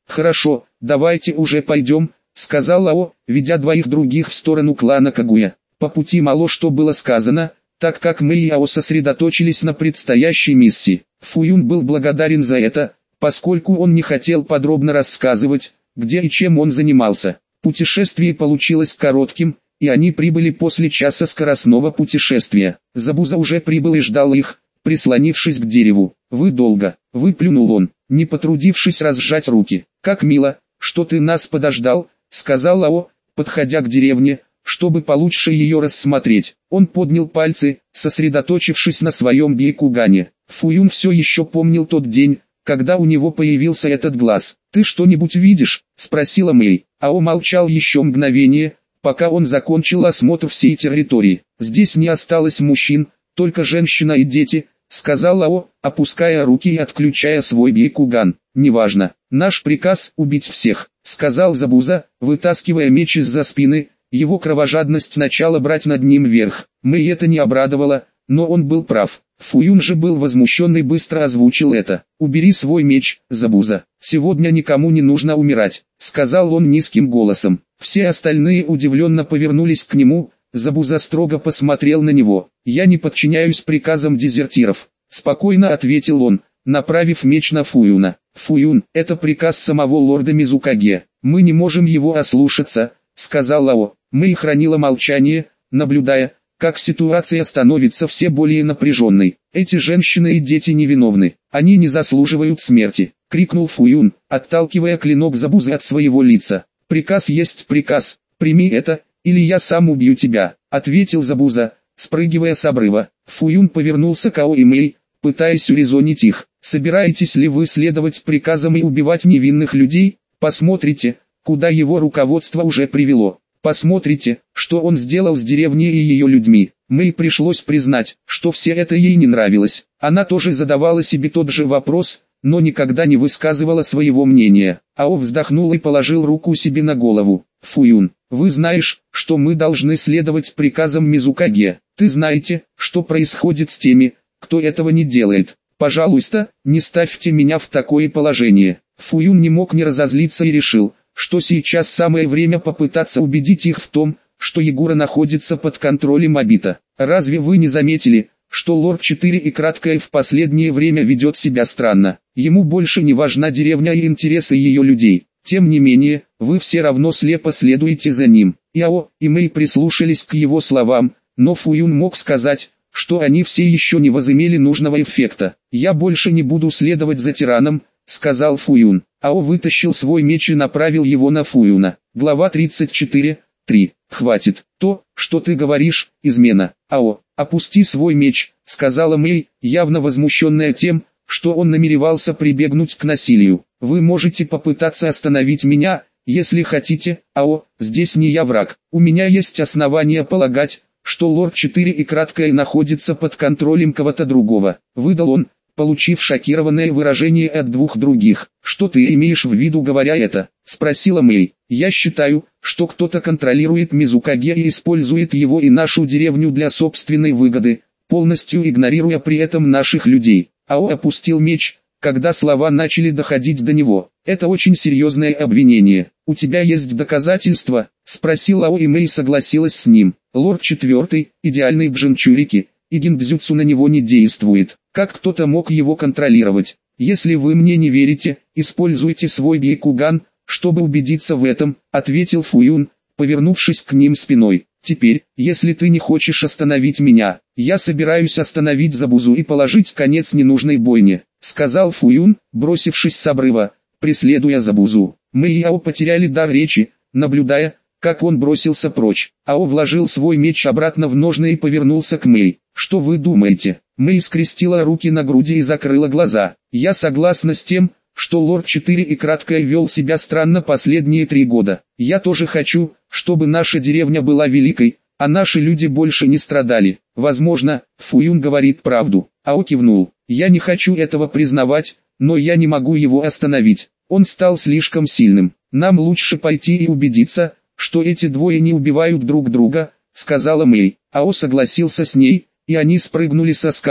Хорошо, давайте уже пойдем, сказал Лао, ведя двоих других в сторону клана Кагуя. По пути мало что было сказано, так как мы и Ао сосредоточились на предстоящей миссии. Фуюн был благодарен за это, поскольку он не хотел подробно рассказывать, где и чем он занимался. Путешествие получилось коротким, и они прибыли после часа скоростного путешествия. Забуза уже прибыл и ждал их, прислонившись к дереву. «Вы долго», — выплюнул он, не потрудившись разжать руки. «Как мило, что ты нас подождал», — сказал Лао, подходя к деревне, чтобы получше ее рассмотреть. Он поднял пальцы, сосредоточившись на своем бейкугане. Фуюн все еще помнил тот день, когда у него появился этот глаз. «Ты что-нибудь видишь?» — спросила Мэй. Ао молчал еще мгновение, пока он закончил осмотр всей территории. «Здесь не осталось мужчин, только женщина и дети», — сказал Ао, опуская руки и отключая свой бейкуган. «Неважно. Наш приказ — убить всех», — сказал Забуза, вытаскивая меч из-за спины. Его кровожадность начала брать над ним верх. Мэй это не обрадовало, но он был прав. Фуюн же был возмущен и быстро озвучил это. «Убери свой меч, Забуза. Сегодня никому не нужно умирать», — сказал он низким голосом. Все остальные удивленно повернулись к нему. Забуза строго посмотрел на него. «Я не подчиняюсь приказам дезертиров», — спокойно ответил он, направив меч на Фуюна. «Фуюн, это приказ самого лорда Мизукаге. Мы не можем его ослушаться», — сказал Лао. Мэй хранила молчание, наблюдая, как ситуация становится все более напряженной. «Эти женщины и дети невиновны. Они не заслуживают смерти», — крикнул Фуюн, отталкивая клинок Забузы от своего лица. «Приказ есть приказ. Прими это, или я сам убью тебя», — ответил Забуза, спрыгивая с обрыва. Фуюн повернулся к Ао и Мэй, пытаясь урезонить их. «Собираетесь ли вы следовать приказам и убивать невинных людей? Посмотрите, куда его руководство уже привело. Посмотрите, что он сделал с деревней и ее людьми». Мэй пришлось признать, что все это ей не нравилось. Она тоже задавала себе тот же вопрос, но никогда не высказывала своего мнения. Ао вздохнул и положил руку себе на голову. «Фуюн, вы знаешь, что мы должны следовать приказам Мизукаге. Ты знаете, что происходит с теми, кто этого не делает. Пожалуйста, не ставьте меня в такое положение». Фуюн не мог не разозлиться и решил, что сейчас самое время попытаться убедить их в том, что Ягура находится под контролем Обита. «Разве вы не заметили, что лорд четыре и краткое в последнее время ведет себя странно? Ему больше не важна деревня и интересы ее людей. Тем не менее, вы все равно слепо следуете за ним». И Ао, и Мэй прислушались к его словам, но Фуюн мог сказать, что они все еще не возымели нужного эффекта. «Я больше не буду следовать за тираном», — сказал Фуюн. Ао вытащил свой меч и направил его на Фуюна. Глава тридцать четыре. три. «Хватит. То, что ты говоришь, измена». «Ао, опусти свой меч», — сказала Мэй, явно возмущенная тем, что он намеревался прибегнуть к насилию. «Вы можете попытаться остановить меня, если хотите, Ао, здесь не я враг. У меня есть основания полагать, что лорд четыре и краткое находится под контролем кого-то другого», — выдал он, получив шокированное выражение от двух других. «Что ты имеешь в виду, говоря это?» — спросила Мэй. «Я считаю, что кто-то контролирует Мизукаге и использует его и нашу деревню для собственной выгоды, полностью игнорируя при этом наших людей». Ао опустил меч, когда слова начали доходить до него. «Это очень серьезное обвинение. У тебя есть доказательства?» — спросил Ао, и Мэй согласилась с ним. «Лорд четвертый, идеальный джинчурики, и гиндзюцу на него не действует. Как кто-то мог его контролировать? Если вы мне не верите, используйте свой бейкуган, чтобы убедиться в этом», — ответил Фуюн, повернувшись к ним спиной. «Теперь, если ты не хочешь остановить меня, я собираюсь остановить Забузу и положить конец ненужной бойне», — сказал Фуюн, бросившись с обрыва, преследуя Забузу. Мэй и Ао потеряли дар речи, наблюдая, как он бросился прочь. Ао вложил свой меч обратно в ножны и повернулся к Мэй. «Что вы думаете?» Мэй скрестила руки на груди и закрыла глаза. «Я согласна с тем, что лорд четыре и краткое вел себя странно последние три года. Я тоже хочу, чтобы наша деревня была великой, а наши люди больше не страдали. Возможно, Фуюн говорит правду». Ао кивнул. «Я не хочу этого признавать, но я не могу его остановить. Он стал слишком сильным. Нам лучше пойти и убедиться, что эти двое не убивают друг друга», — сказала Мэй. Ао согласился с ней, и они спрыгнули со скалы,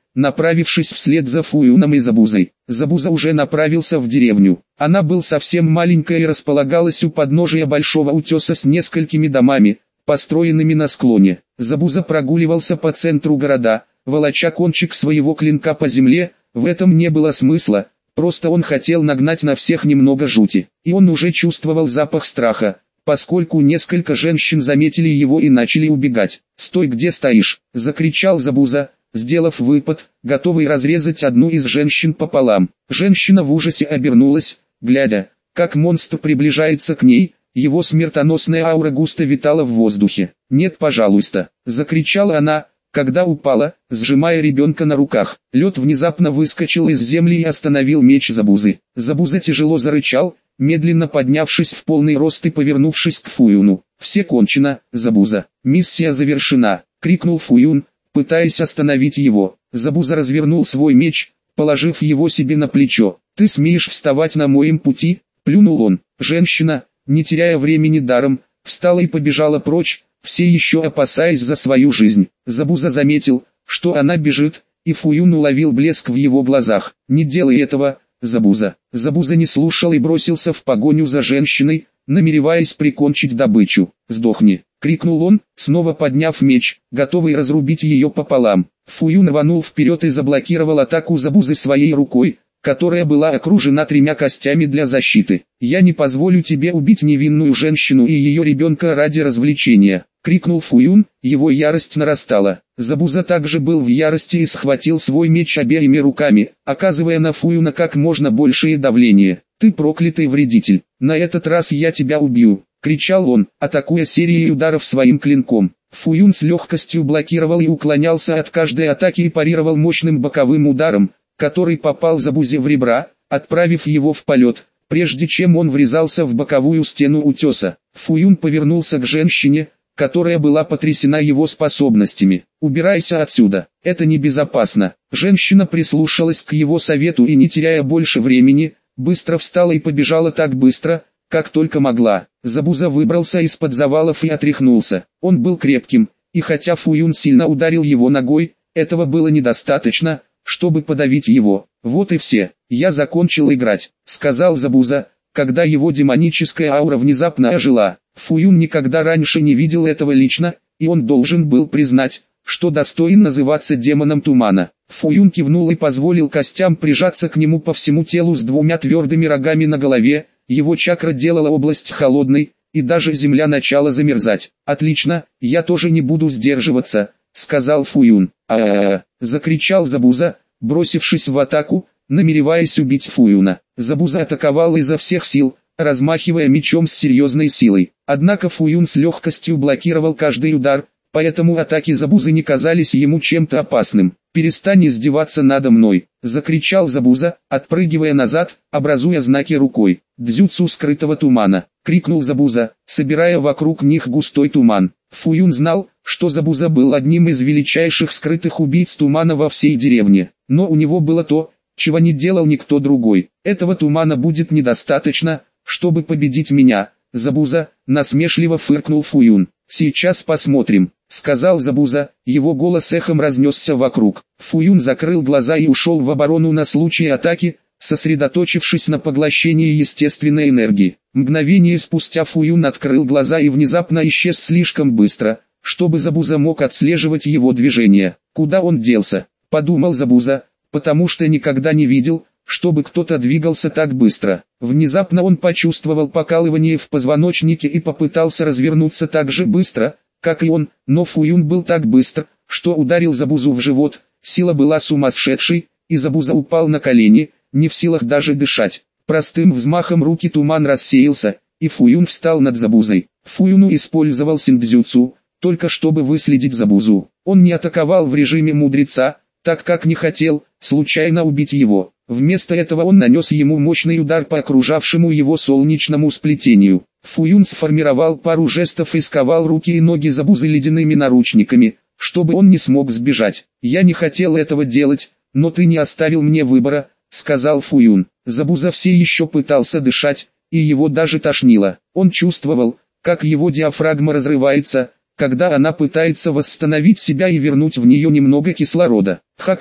направившись вслед за Фуюном и Забузой. Забуза уже направился в деревню. Она была совсем маленькая и располагалась у подножия большого утеса с несколькими домами, построенными на склоне. Забуза прогуливался по центру города, волоча кончик своего клинка по земле. В этом не было смысла, просто он хотел нагнать на всех немного жути. И он уже чувствовал запах страха, поскольку несколько женщин заметили его и начали убегать. «Стой, где стоишь!» — закричал Забуза, сделав выпад, готовый разрезать одну из женщин пополам. Женщина в ужасе обернулась, глядя, как монстр приближается к ней. Его смертоносная аура густо витала в воздухе. «Нет, пожалуйста!» — закричала она, когда упала, сжимая ребенка на руках. Лед внезапно выскочил из земли и остановил меч Забузы. Забуза тяжело зарычал, медленно поднявшись в полный рост и повернувшись к Фуюну. «Все кончено, Забуза. Миссия завершена!» — крикнул Фуюн, пытаясь остановить его. Забуза развернул свой меч, положив его себе на плечо. «Ты смеешь вставать на моем пути?» — плюнул он. Женщина, не теряя времени даром, встала и побежала прочь, все еще опасаясь за свою жизнь. Забуза заметил, что она бежит, и Фуюн уловил блеск в его глазах. «Не делай этого, Забуза!» Забуза не слушал и бросился в погоню за женщиной, намереваясь прикончить добычу. «Сдохни!» — крикнул он, снова подняв меч, готовый разрубить ее пополам. Фуюн рванул вперед и заблокировал атаку Забузы своей рукой, которая была окружена тремя костями для защиты. «Я не позволю тебе убить невинную женщину и ее ребенка ради развлечения!» — крикнул Фуюн, его ярость нарастала. Забуза также был в ярости и схватил свой меч обеими руками, оказывая на Фуюна как можно большее давление. «Ты проклятый вредитель! На этот раз я тебя убью!» — кричал он, атакуя серией ударов своим клинком. Фуюн с легкостью блокировал и уклонялся от каждой атаки и парировал мощным боковым ударом, который попал Забузе в ребра, отправив его в полет, прежде чем он врезался в боковую стену утеса. Фуюн повернулся к женщине, которая была потрясена его способностями. «Убирайся отсюда, это небезопасно». Женщина прислушалась к его совету и, не теряя больше времени, быстро встала и побежала так быстро, как только могла. Забуза выбрался из-под завалов и отряхнулся. Он был крепким, и хотя Фуюн сильно ударил его ногой, этого было недостаточно, чтобы подавить его. «Вот и все, я закончил играть», — сказал Забуза, когда его демоническая аура внезапно ожила. Фуюн никогда раньше не видел этого лично, и он должен был признать, что достоин называться демоном тумана. Фуюн кивнул и позволил костям прижаться к нему по всему телу с двумя твердыми рогами на голове. Его чакра делала область холодной, и даже земля начала замерзать. «Отлично, я тоже не буду сдерживаться», — сказал Фуюн. «А-а-а!» — закричал Забуза, бросившись в атаку, намереваясь убить Фуюна. Забуза атаковал изо всех сил, размахивая мечом с серьезной силой. Однако Фуюн с легкостью блокировал каждый удар, поэтому атаки Забузы не казались ему чем-то опасным. «Перестань издеваться надо мной!» — закричал Забуза, отпрыгивая назад, образуя знаки рукой. «Дзюцу скрытого тумана!» — крикнул Забуза, собирая вокруг них густой туман. Фуюн знал, что Забуза был одним из величайших скрытых убийц тумана во всей деревне, но у него было то, чего не делал никто другой. «Этого тумана будет недостаточно, чтобы победить меня, Забуза», — насмешливо фыркнул Фуюн. «Сейчас посмотрим», — сказал Забуза, его голос эхом разнесся вокруг. Фуюн закрыл глаза и ушел в оборону на случай атаки, сосредоточившись на поглощении естественной энергии. Мгновение спустя Фуюн открыл глаза и внезапно исчез слишком быстро, чтобы Забуза мог отслеживать его движения. «Куда он делся?» — подумал Забуза, потому что никогда не видел, чтобы кто-то двигался так быстро. Внезапно он почувствовал покалывание в позвоночнике и попытался развернуться так же быстро, как и он, но Фуюн был так быстр, что ударил Забузу в живот. Сила была сумасшедшей, и Забуза упал на колени, не в силах даже дышать. Простым взмахом руки туман рассеялся, и Фуюн встал над Забузой. Фуюну использовал синдзюцу, только чтобы выследить Забузу. Он не атаковал в режиме мудреца, так как не хотел случайно убить его. Вместо этого он нанес ему мощный удар по окружавшему его солнечному сплетению. Фуюн сформировал пару жестов и сковал руки и ноги Забузы ледяными наручниками, чтобы он не смог сбежать. «Я не хотел этого делать, но ты не оставил мне выбора», — сказал Фуюн. Забуза все еще пытался дышать, и его даже тошнило. Он чувствовал, как его диафрагма разрывается, когда она пытается восстановить себя и вернуть в нее немного кислорода. «Ха как!» —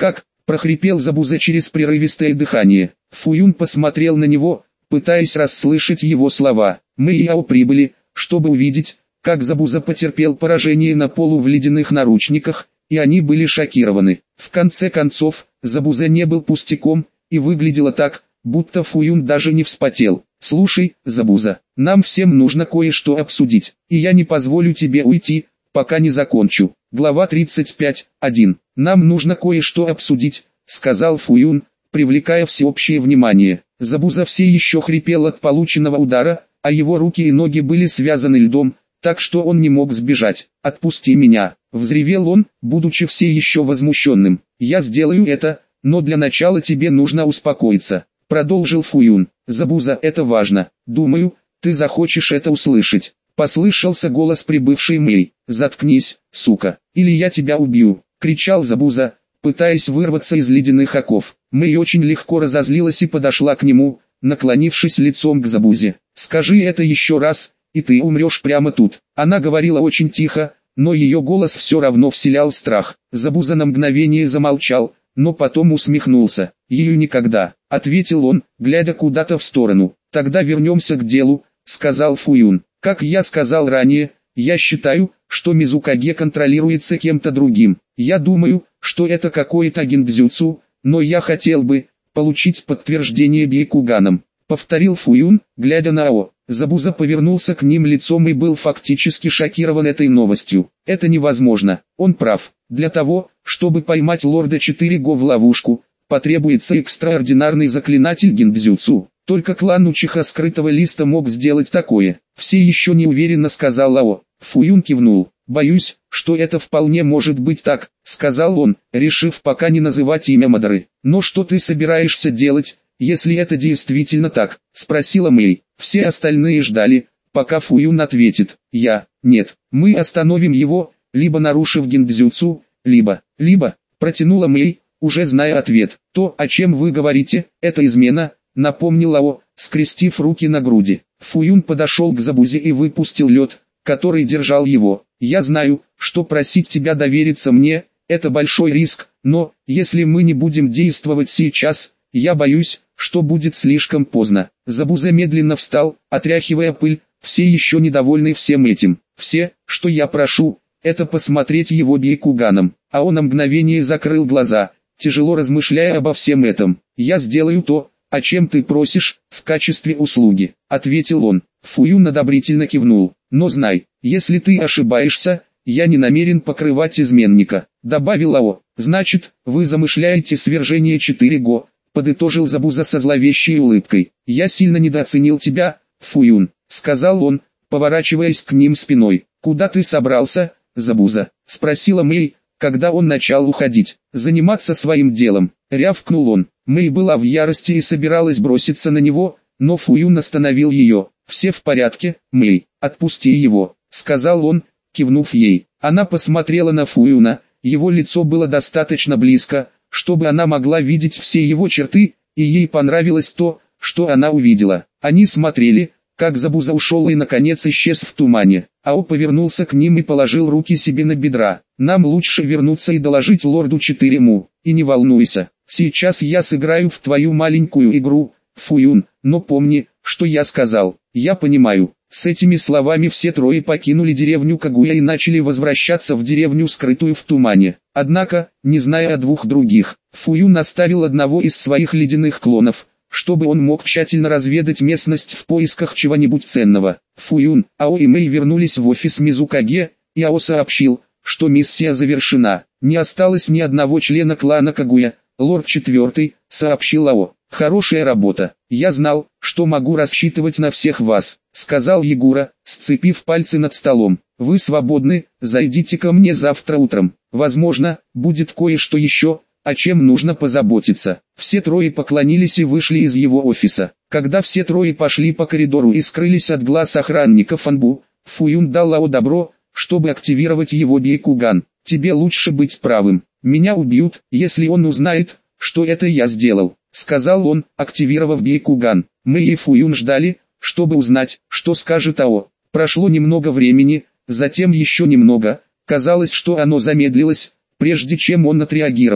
прохрипел Забуза через прерывистое дыхание. Фуюн посмотрел на него, пытаясь расслышать его слова. Мы и Ао прибыли, чтобы увидеть, как Забуза потерпел поражение на полу в ледяных наручниках, и они были шокированы. В конце концов, Забуза не был пустяком, и выглядело так, будто Фуюн даже не вспотел. «Слушай, Забуза, нам всем нужно кое-что обсудить, и я не позволю тебе уйти, пока не закончу». Глава тридцать пять, один. «Нам нужно кое-что обсудить», — сказал Фуюн, привлекая всеобщее внимание. Забуза все еще хрипел от полученного удара, а его руки и ноги были связаны льдом, так что он не мог сбежать. «Отпусти меня!» — взревел он, будучи все еще возмущенным. «Я сделаю это, но для начала тебе нужно успокоиться», — продолжил Фуюн. «Забуза, это важно. Думаю, ты захочешь это услышать». Послышался голос прибывшей Мэй. «Заткнись, сука, или я тебя убью!» — кричал Забуза, пытаясь вырваться из ледяных оков. Мэй очень легко разозлилась и подошла к нему, наклонившись лицом к Забузе. «Скажи это еще раз, и ты умрешь прямо тут». Она говорила очень тихо, но ее голос все равно вселял страх. Забуза на мгновение замолчал, но потом усмехнулся. «Ее никогда», — ответил он, глядя куда-то в сторону. «Тогда вернемся к делу», — сказал Фуюн. «Как я сказал ранее, я считаю, что Мизукаге контролируется кем-то другим. Я думаю, что это какой-то гиндзюцу, но я хотел бы получить подтверждение Бейкуганом», — повторил Фуюн, глядя на Ао. Забуза повернулся к ним лицом и был фактически шокирован этой новостью. «Это невозможно, он прав. Для того, чтобы поймать лорда четыре го в ловушку, потребуется экстраординарный заклинатель гиндзюцу. Только клан Учиха Скрытого Листа мог сделать такое». «Все еще неуверенно», — сказал Ао. Фуюн кивнул. «Боюсь, что это вполне может быть так», — сказал он, решив пока не называть имя Мадары. «Но что ты собираешься делать, если это действительно так?» — спросила Мэй. Все остальные ждали, пока Фуюн ответит. «Я, нет, мы остановим его, либо нарушив гиндзюцу, либо, либо», — протянула Мэй, уже зная ответ. «То, о чем вы говорите, это измена», — напомнил Ао, скрестив руки на груди. Фуюн подошел к Забузе и выпустил лед, который держал его. «Я знаю, что просить тебя довериться мне – это большой риск, но, если мы не будем действовать сейчас, я боюсь, что будет слишком поздно». Забуза медленно встал, отряхивая пыль, все еще недовольны всем этим. «Все, что я прошу, это посмотреть его Бейкуганом». А он на мгновение закрыл глаза, тяжело размышляя обо всем этом. «Я сделаю то, о чем ты просишь, в качестве услуги», — ответил он. Фуюн одобрительно кивнул. «Но знай, если ты ошибаешься, я не намерен покрывать изменника», — добавил Ао. «Значит, вы замышляете свержение четыре го», — подытожил Забуза со зловещей улыбкой. «Я сильно недооценил тебя, Фуюн», — сказал он, поворачиваясь к ним спиной. «Куда ты собрался, Забуза?» — спросила Мэй, когда он начал уходить. «Заниматься своим делом», — рявкнул он. Мэй была в ярости и собиралась броситься на него, но Фуюн остановил ее. «Все в порядке, Мэй, отпусти его», — сказал он, кивнув ей. Она посмотрела на Фуюна, его лицо было достаточно близко, чтобы она могла видеть все его черты, и ей понравилось то, что она увидела. Они смотрели, как Забуза ушел и наконец исчез в тумане. Ао повернулся к ним и положил руки себе на бедра. «Нам лучше вернуться и доложить лорду четыре му. И не волнуйся, сейчас я сыграю в твою маленькую игру, Фуюн, но помни, что я сказал». «Я понимаю». С этими словами все трое покинули деревню Кагуя и начали возвращаться в деревню, скрытую в тумане. Однако, не зная о двух других, Фуюн оставил одного из своих ледяных клонов, чтобы он мог тщательно разведать местность в поисках чего-нибудь ценного. Фуюн, Ао и Мэй вернулись в офис Мизукаге, и Ао сообщил, что миссия завершена. «Не осталось ни одного члена клана Кагуя, лорд четвертый», — сообщил Ао. «Хорошая работа. Я знал, что могу рассчитывать на всех вас», — сказал Ягура, сцепив пальцы над столом. «Вы свободны, зайдите ко мне завтра утром. Возможно, будет кое-что еще, о чем нужно позаботиться». Все трое поклонились и вышли из его офиса. Когда все трое пошли по коридору и скрылись от глаз охранников Анбу, Фуюн дал Ао добро, чтобы активировать его Бейкуган. «Тебе лучше быть правым. Меня убьют, если он узнает, что это я сделал», — сказал он, активировав Бейкуган. Мэй и Фуюн ждали, чтобы узнать, что скажет Ао. Прошло немного времени, затем еще немного. Казалось, что оно замедлилось, прежде чем он отреагировал.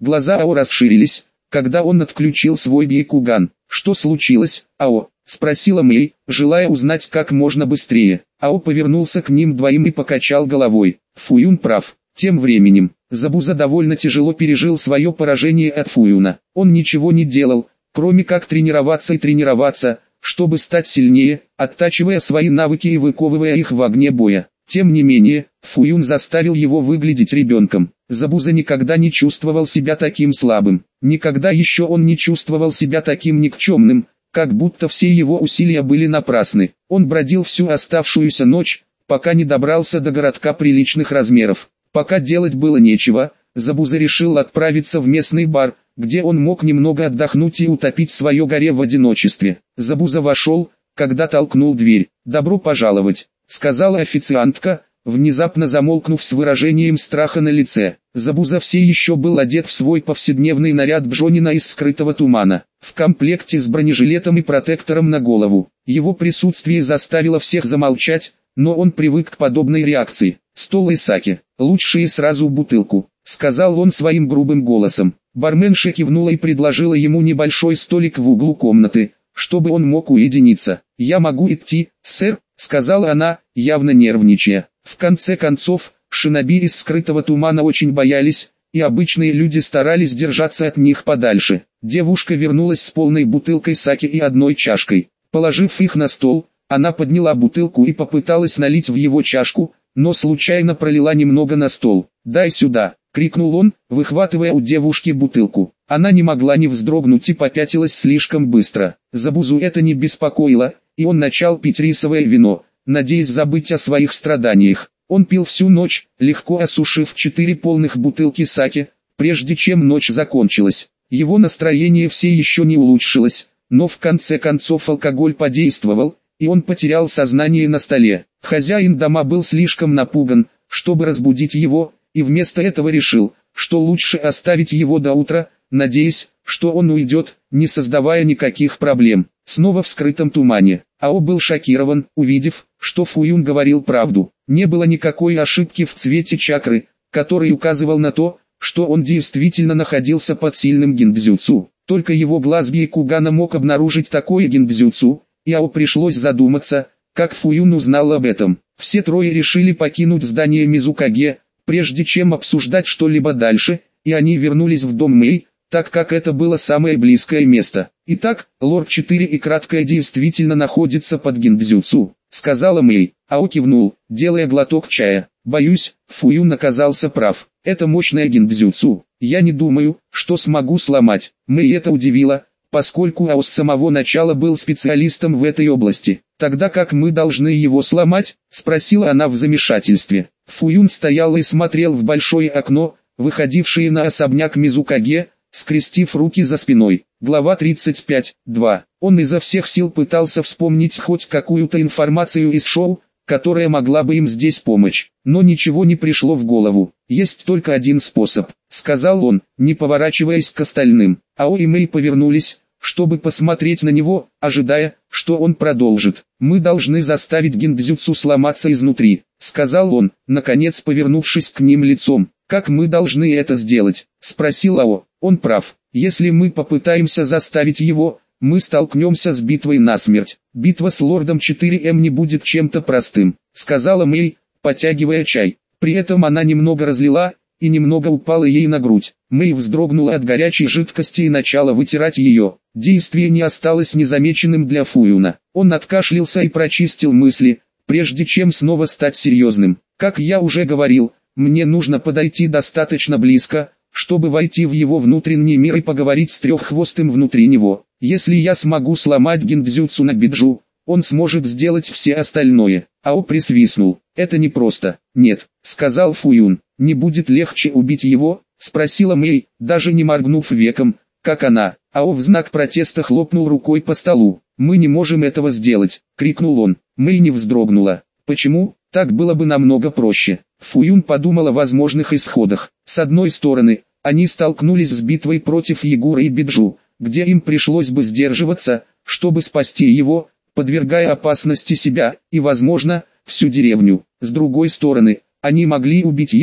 Глаза Ао расширились, когда он отключил свой бейкуган. «Что случилось, Ао?» — спросила Мэй, желая узнать как можно быстрее. Ао повернулся к ним двоим и покачал головой. Фуюн прав. Тем временем, Забуза довольно тяжело пережил свое поражение от Фуюна. Он ничего не делал, кроме как тренироваться и тренироваться, чтобы стать сильнее, оттачивая свои навыки и выковывая их в огне боя. Тем не менее, Фуюн заставил его выглядеть ребенком. Забуза никогда не чувствовал себя таким слабым. Никогда еще он не чувствовал себя таким никчемным, как будто все его усилия были напрасны. Он бродил всю оставшуюся ночь, пока не добрался до городка приличных размеров. Пока делать было нечего, Забуза решил отправиться в местный бар, где он мог немного отдохнуть и утопить свое горе в одиночестве. Забуза вошел, когда толкнул дверь. «Добро пожаловать», — сказала официантка, внезапно замолкнув с выражением страха на лице. Забуза все еще был одет в свой повседневный наряд бжонина из скрытого тумана, в комплекте с бронежилетом и протектором на голову. Его присутствие заставило всех замолчать, но он привык к подобной реакции. «Стол и саке, лучшие сразу бутылку», — сказал он своим грубым голосом. Барменша кивнула и предложила ему небольшой столик в углу комнаты, чтобы он мог уединиться. «Я могу идти, сэр», — сказала она, явно нервничая. В конце концов, шиноби из скрытого тумана очень боялись, и обычные люди старались держаться от них подальше. Девушка вернулась с полной бутылкой саке и одной чашкой. Положив их на стол, она подняла бутылку и попыталась налить в его чашку, но случайно пролила немного на стол. «Дай сюда!» — крикнул он, выхватывая у девушки бутылку. Она не могла не вздрогнуть и попятилась слишком быстро. Забузу это не беспокоило, и он начал пить рисовое вино, надеясь забыть о своих страданиях. Он пил всю ночь, легко осушив четыре полных бутылки саке, прежде чем ночь закончилась. Его настроение все еще не улучшилось, но в конце концов алкоголь подействовал, и он потерял сознание на столе. Хозяин дома был слишком напуган, чтобы разбудить его, и вместо этого решил, что лучше оставить его до утра, надеясь, что он уйдет, не создавая никаких проблем. Снова в скрытом тумане. Ао был шокирован, увидев, что Фуюн говорил правду. Не было никакой ошибки в цвете чакры, который указывал на то, что он действительно находился под сильным гиндзюцу. Только его глаз Бейкугана мог обнаружить такое гиндзюцу, и Ао пришлось задуматься, как Фуюн узнал об этом. Все трое решили покинуть здание Мизукаге, прежде чем обсуждать что-либо дальше, и они вернулись в дом Мэй, так как это было самое близкое место. «Итак, лорд четыре и краткое действительно находится под гиндзюцу», — сказала Мэй. Ао кивнул, делая глоток чая. «Боюсь, Фуюн оказался прав. Это мощное гиндзюцу. Я не думаю, что смогу сломать». Мэй это удивило, поскольку Ао с самого начала был специалистом в этой области. «Тогда как мы должны его сломать?» — спросила она в замешательстве. Фуюн стоял и смотрел в большое окно, выходившее на особняк Мизукаге, скрестив руки за спиной. Глава тридцать пять. два. Он изо всех сил пытался вспомнить хоть какую-то информацию из шоу, которая могла бы им здесь помочь, но ничего не пришло в голову. «Есть только один способ», — сказал он, не поворачиваясь к остальным. Ао и Мэй повернулись, чтобы посмотреть на него, ожидая, что он продолжит. «Мы должны заставить гиндзюцу сломаться изнутри», — сказал он, наконец повернувшись к ним лицом. «Как мы должны это сделать?» — спросил Ао. «Он прав. Если мы попытаемся заставить его, мы столкнемся с битвой насмерть. Битва с лордом четыре эм не будет чем-то простым», — сказала Мэй, потягивая чай. При этом она немного разлила, и немного упала ей на грудь. Мэй вздрогнула от горячей жидкости и начала вытирать ее. Действие не осталось незамеченным для Фуюна. Он откашлялся и прочистил мысли, прежде чем снова стать серьезным. «Как я уже говорил, мне нужно подойти достаточно близко, чтобы войти в его внутренний мир и поговорить с треххвостым внутри него. Если я смогу сломать гиндзюцу на биджу, он сможет сделать все остальное». Ао присвистнул. «Это непросто». «Нет», — сказал Фуюн. «Не будет легче убить его?» — спросила Мэй, даже не моргнув веком, как она. Ао в знак протеста хлопнул рукой по столу. «Мы не можем этого сделать», — крикнул он. Мэй не вздрогнула. «Почему? Так было бы намного проще». Фуюн подумал о возможных исходах. С одной стороны, они столкнулись с битвой против Ягура и Биджу, где им пришлось бы сдерживаться, чтобы спасти его, подвергая опасности себя и, возможно, всю деревню. С другой стороны, они могли убить его,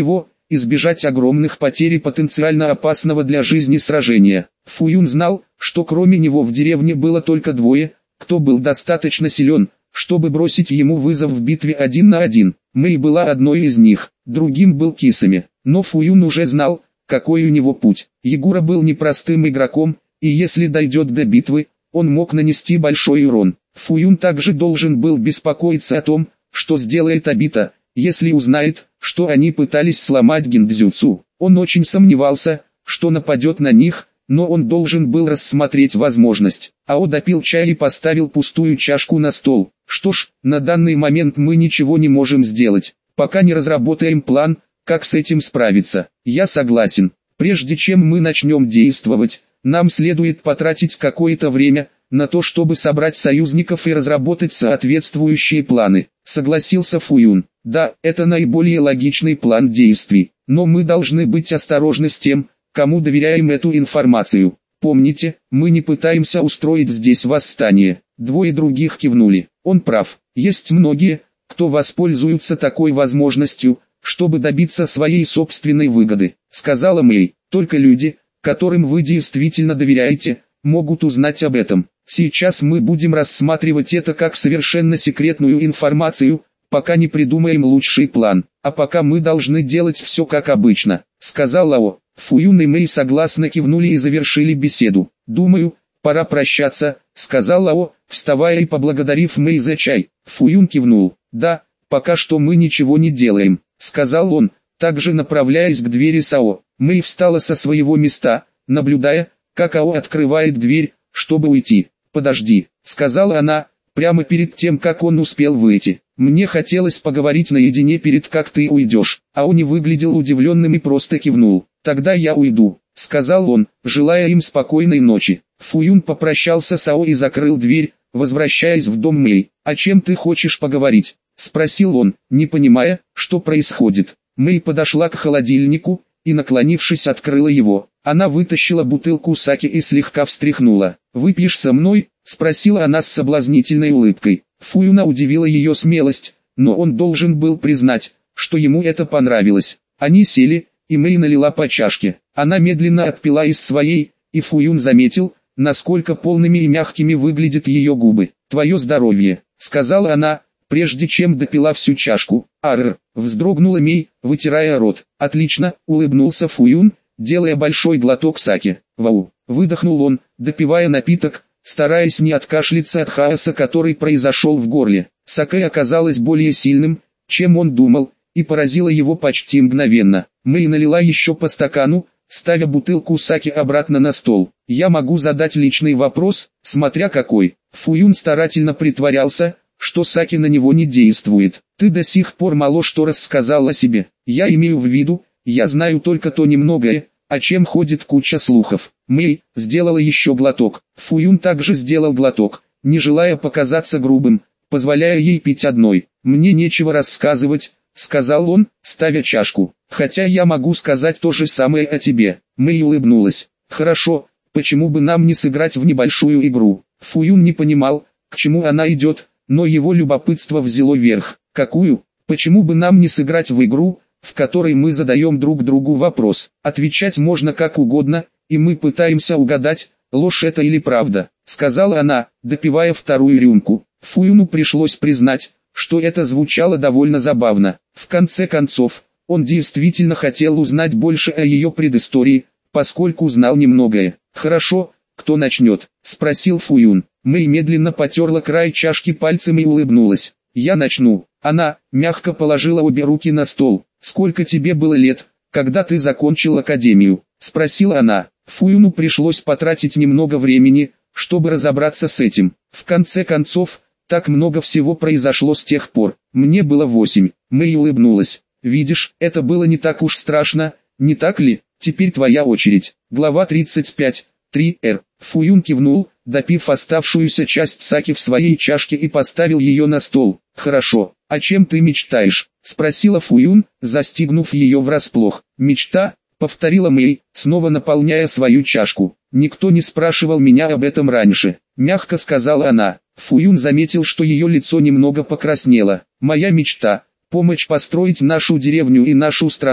избежать огромных потерь и потенциально опасного для жизни сражения. Фуюн знал, что кроме него в деревне было только двое, кто был достаточно силен, чтобы бросить ему вызов в битве один на один. Мэй была одной из них, другим был Кисами. Но Фуюн уже знал, какой у него путь. Ягура был непростым игроком, и если дойдет до битвы, он мог нанести большой урон. Фуюн также должен был беспокоиться о том, что сделает Обита, если узнает, что они пытались сломать гиндзюцу. Он очень сомневался, что нападет на них, но он должен был рассмотреть возможность. Ао допил чай и поставил пустую чашку на стол. Что ж, на данный момент мы ничего не можем сделать, пока не разработаем план, как с этим справиться. Я согласен. Прежде чем мы начнем действовать, нам следует потратить какое-то время на то, чтобы собрать союзников и разработать соответствующие планы. Согласился Фуюн. Да, это наиболее логичный план действий, но мы должны быть осторожны с тем, кому доверяем эту информацию. Помните, мы не пытаемся устроить здесь восстание. Двое других кивнули. Он прав. Есть многие, кто воспользуются такой возможностью, чтобы добиться своей собственной выгоды, сказала Мэй. Только люди, которым вы действительно доверяете, могут узнать об этом. Сейчас мы будем рассматривать это как совершенно секретную информацию, пока не придумаем лучший план. А пока мы должны делать все как обычно, сказал Лао. Фуюн и Мэй согласно кивнули и завершили беседу. Думаю, пора прощаться, сказал Лао, вставая и поблагодарив Мэй за чай. Фуюн кивнул. Да, пока что мы ничего не делаем, сказал он, также направляясь к двери Сао. Мэй встала со своего места, наблюдая, как Ао открывает дверь, чтобы уйти. «Подожди», — сказала она, прямо перед тем, как он успел выйти. «Мне хотелось поговорить наедине перед как ты уйдешь». Ао не выглядел удивленным и просто кивнул. «Тогда я уйду», — сказал он, желая им спокойной ночи. Фуюн попрощался с Ао и закрыл дверь, возвращаясь в дом Мэй. «О чем ты хочешь поговорить?» — спросил он, не понимая, что происходит. Мэй подошла к холодильнику и, наклонившись, открыла его. Она вытащила бутылку саке и слегка встряхнула. «Выпьешь со мной?» — спросила она с соблазнительной улыбкой. Фуюна удивила ее смелость, но он должен был признать, что ему это понравилось. Они сели, и Мэй налила по чашке. Она медленно отпила из своей, и Фуюн заметил, насколько полными и мягкими выглядят ее губы. «Твое здоровье», — сказала она, прежде чем допила всю чашку. «Арр», — вздрогнула Мэй, вытирая рот. «Отлично», — улыбнулся Фуюн, делая большой глоток саке. «Вау», — выдохнул он, допивая напиток, стараясь не откашляться от хаоса, который произошел в горле. Саке оказалось более сильным, чем он думал, и поразило его почти мгновенно. Мэй налила еще по стакану, ставя бутылку саке обратно на стол. «Я могу задать личный вопрос, смотря какой». Фуюн старательно притворялся, что саке на него не действует. «Ты до сих пор мало что рассказал о себе. Я имею в виду, я знаю только то немногое, о чем ходит куча слухов». Мэй сделала еще глоток. Фуюн также сделал глоток, не желая показаться грубым, позволяя ей пить одной. «Мне нечего рассказывать», — сказал он, ставя чашку. «Хотя я могу сказать то же самое о тебе». Мэй улыбнулась. «Хорошо, почему бы нам не сыграть в небольшую игру?» Фуюн не понимал, к чему она идет, но его любопытство взяло верх. «Какую? Почему бы нам не сыграть в игру, в которой мы задаем друг другу вопрос? Отвечать можно как угодно, и мы пытаемся угадать, ложь это или правда», — сказала она, допивая вторую рюмку. Фуюну пришлось признать, что это звучало довольно забавно. В конце концов, он действительно хотел узнать больше о ее предыстории, поскольку знал немногое. «Хорошо, кто начнет?» — спросил Фуюн. Мэй медленно потерла край чашки пальцем и улыбнулась. «Я начну». Она мягко положила обе руки на стол. «Сколько тебе было лет, когда ты закончил академию?» — спросила она. Фуюну пришлось потратить немного времени, чтобы разобраться с этим. В конце концов, так много всего произошло с тех пор. «Мне было восемь». Мэй улыбнулась. «Видишь, это было не так уж страшно, не так ли? Теперь твоя очередь». Глава тридцать пять. три эр. Фуюн кивнул, допив оставшуюся часть саке в своей чашке и поставил ее на стол. «Хорошо, о чем ты мечтаешь?» — спросила Фуюн, застигнув ее врасплох. «Мечта?» — повторила Мэй, снова наполняя свою чашку. «Никто не спрашивал меня об этом раньше», — мягко сказала она. Фуюн заметил, что ее лицо немного покраснело. «Моя мечта — помочь построить нашу деревню и нашу страну»,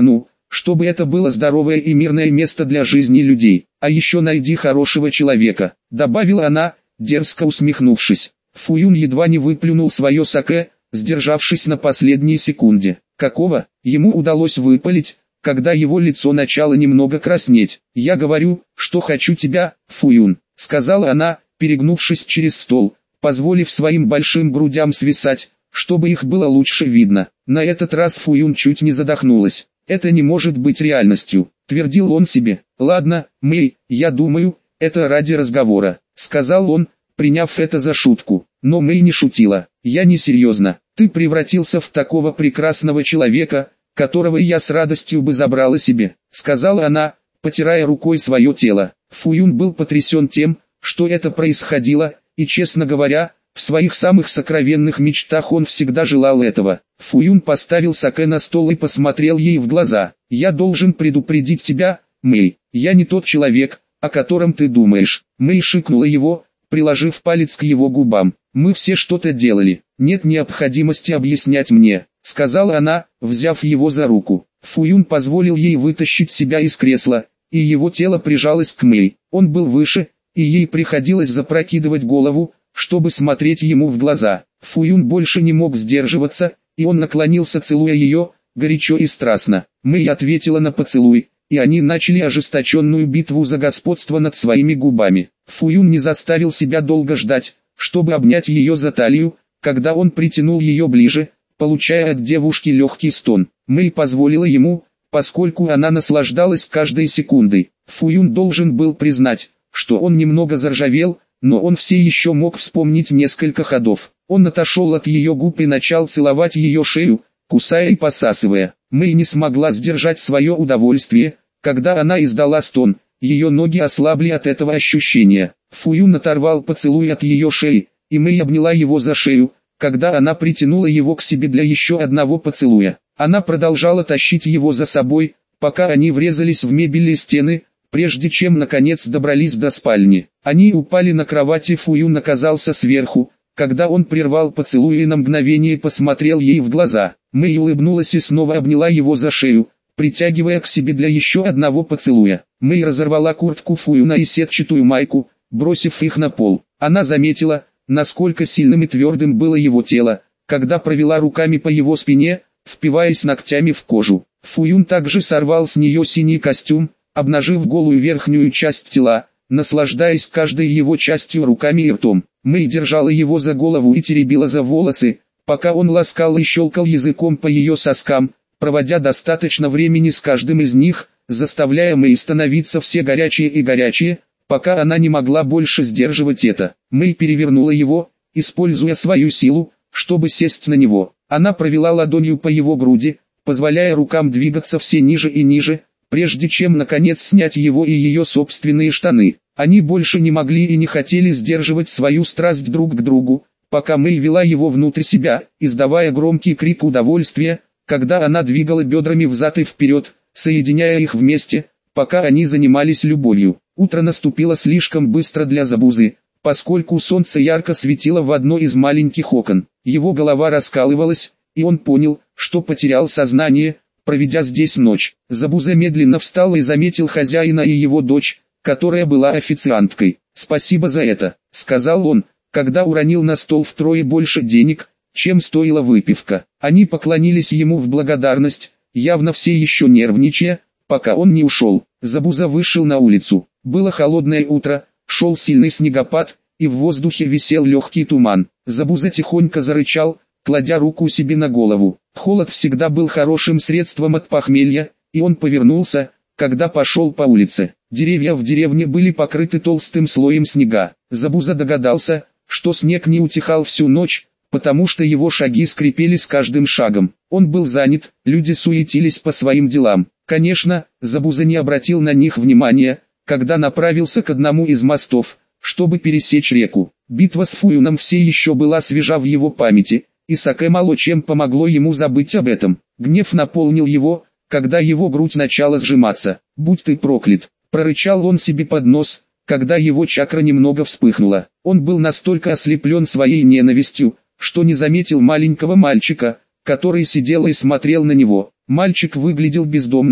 чтобы это было здоровое и мирное место для жизни людей. А еще найди хорошего человека, добавила она, дерзко усмехнувшись. Фуюн едва не выплюнул свое саке, сдержавшись на последней секунде. Какого? Ему удалось выпалить, когда его лицо начало немного краснеть. «Я говорю, что хочу тебя, Фуюн», — сказала она, перегнувшись через стол, позволив своим большим грудям свисать, чтобы их было лучше видно. На этот раз Фуюн чуть не задохнулась. «Это не может быть реальностью», — твердил он себе. «Ладно, Мэй, я думаю, это ради разговора», — сказал он, приняв это за шутку. Но Мэй не шутила. «Я не серьезно. Ты превратился в такого прекрасного человека, которого я с радостью бы забрала себе», — сказала она, потирая рукой свое тело. Фуюн был потрясен тем, что это происходило, и, честно говоря, в своих самых сокровенных мечтах он всегда желал этого. Фуюн поставил саке на стол и посмотрел ей в глаза. «Я должен предупредить тебя, Мэй, я не тот человек, о котором ты думаешь». Мэй шикнула его, приложив палец к его губам. «Мы все что-то делали, нет необходимости объяснять мне», — сказала она, взяв его за руку. Фуюн позволил ей вытащить себя из кресла, и его тело прижалось к Мэй. Он был выше, и ей приходилось запрокидывать голову, чтобы смотреть ему в глаза. Фуюн больше не мог сдерживаться, и он наклонился, целуя ее, горячо и страстно. Мэй ответила на поцелуй, и они начали ожесточенную битву за господство над своими губами. Фуюн не заставил себя долго ждать, чтобы обнять ее за талию, когда он притянул ее ближе, получая от девушки легкий стон. Мэй позволила ему, поскольку она наслаждалась каждой секундой. Фуюн должен был признать, что он немного заржавел, но он все еще мог вспомнить несколько ходов. Он отошел от ее губ и начал целовать ее шею, кусая и посасывая. Мэй не смогла сдержать свое удовольствие, когда она издала стон, ее ноги ослабли от этого ощущения. Фуюн оторвал поцелуй от ее шеи, и Мэй обняла его за шею, когда она притянула его к себе для еще одного поцелуя. Она продолжала тащить его за собой, пока они врезались в мебель и стены, прежде чем наконец добрались до спальни. Они упали на кровати, Фуюн оказался сверху, когда он прервал поцелуй и на мгновение посмотрел ей в глаза. Мэй улыбнулась и снова обняла его за шею, притягивая к себе для еще одного поцелуя. Мэй разорвала куртку Фуюна и сетчатую майку, бросив их на пол. Она заметила, насколько сильным и твердым было его тело, когда провела руками по его спине, впиваясь ногтями в кожу. Фуюн также сорвал с нее синий костюм, обнажив голую верхнюю часть тела, наслаждаясь каждой его частью руками и ртом. Мэй держала его за голову и теребила за волосы, пока он ласкал и щелкал языком по ее соскам, проводя достаточно времени с каждым из них, заставляя Мэй становиться все горячее и горячее, пока она не могла больше сдерживать это. Мэй перевернула его, используя свою силу, чтобы сесть на него. Она провела ладонью по его груди, позволяя рукам двигаться все ниже и ниже, прежде чем наконец снять его и ее собственные штаны. Они больше не могли и не хотели сдерживать свою страсть друг к другу, пока Мэй вела его внутрь себя, издавая громкий крик удовольствия, когда она двигала бедрами взад и вперед, соединяя их вместе, пока они занимались любовью. Утро наступило слишком быстро для Забузы, поскольку солнце ярко светило в одно из маленьких окон. Его голова раскалывалась, и он понял, что потерял сознание, проведя здесь ночь. Забуза медленно встал и заметил хозяина и его дочь, которая была официанткой. «Спасибо за это», — сказал он, когда уронил на стол втрое больше денег, чем стоила выпивка. Они поклонились ему в благодарность, явно все еще нервничая, пока он не ушел. Забуза вышел на улицу. Было холодное утро, шел сильный снегопад, и в воздухе висел легкий туман. Забуза тихонько зарычал, кладя руку себе на голову. Холод всегда был хорошим средством от похмелья, и он повернулся, когда пошел по улице. Деревья в деревне были покрыты толстым слоем снега. Забуза догадался, что снег не утихал всю ночь, потому что его шаги скрипели с каждым шагом. Он был занят, люди суетились по своим делам. Конечно, Забуза не обратил на них внимания, когда направился к одному из мостов, чтобы пересечь реку. Битва с Фуюном все еще была свежа в его памяти, и саке мало чем помогло ему забыть об этом. Гнев наполнил его, когда его грудь начала сжиматься. «Будь ты проклят!» — прорычал он себе под нос, когда его чакра немного вспыхнула. Он был настолько ослеплен своей ненавистью, что не заметил маленького мальчика, который сидел и смотрел на него. Мальчик выглядел бездомным,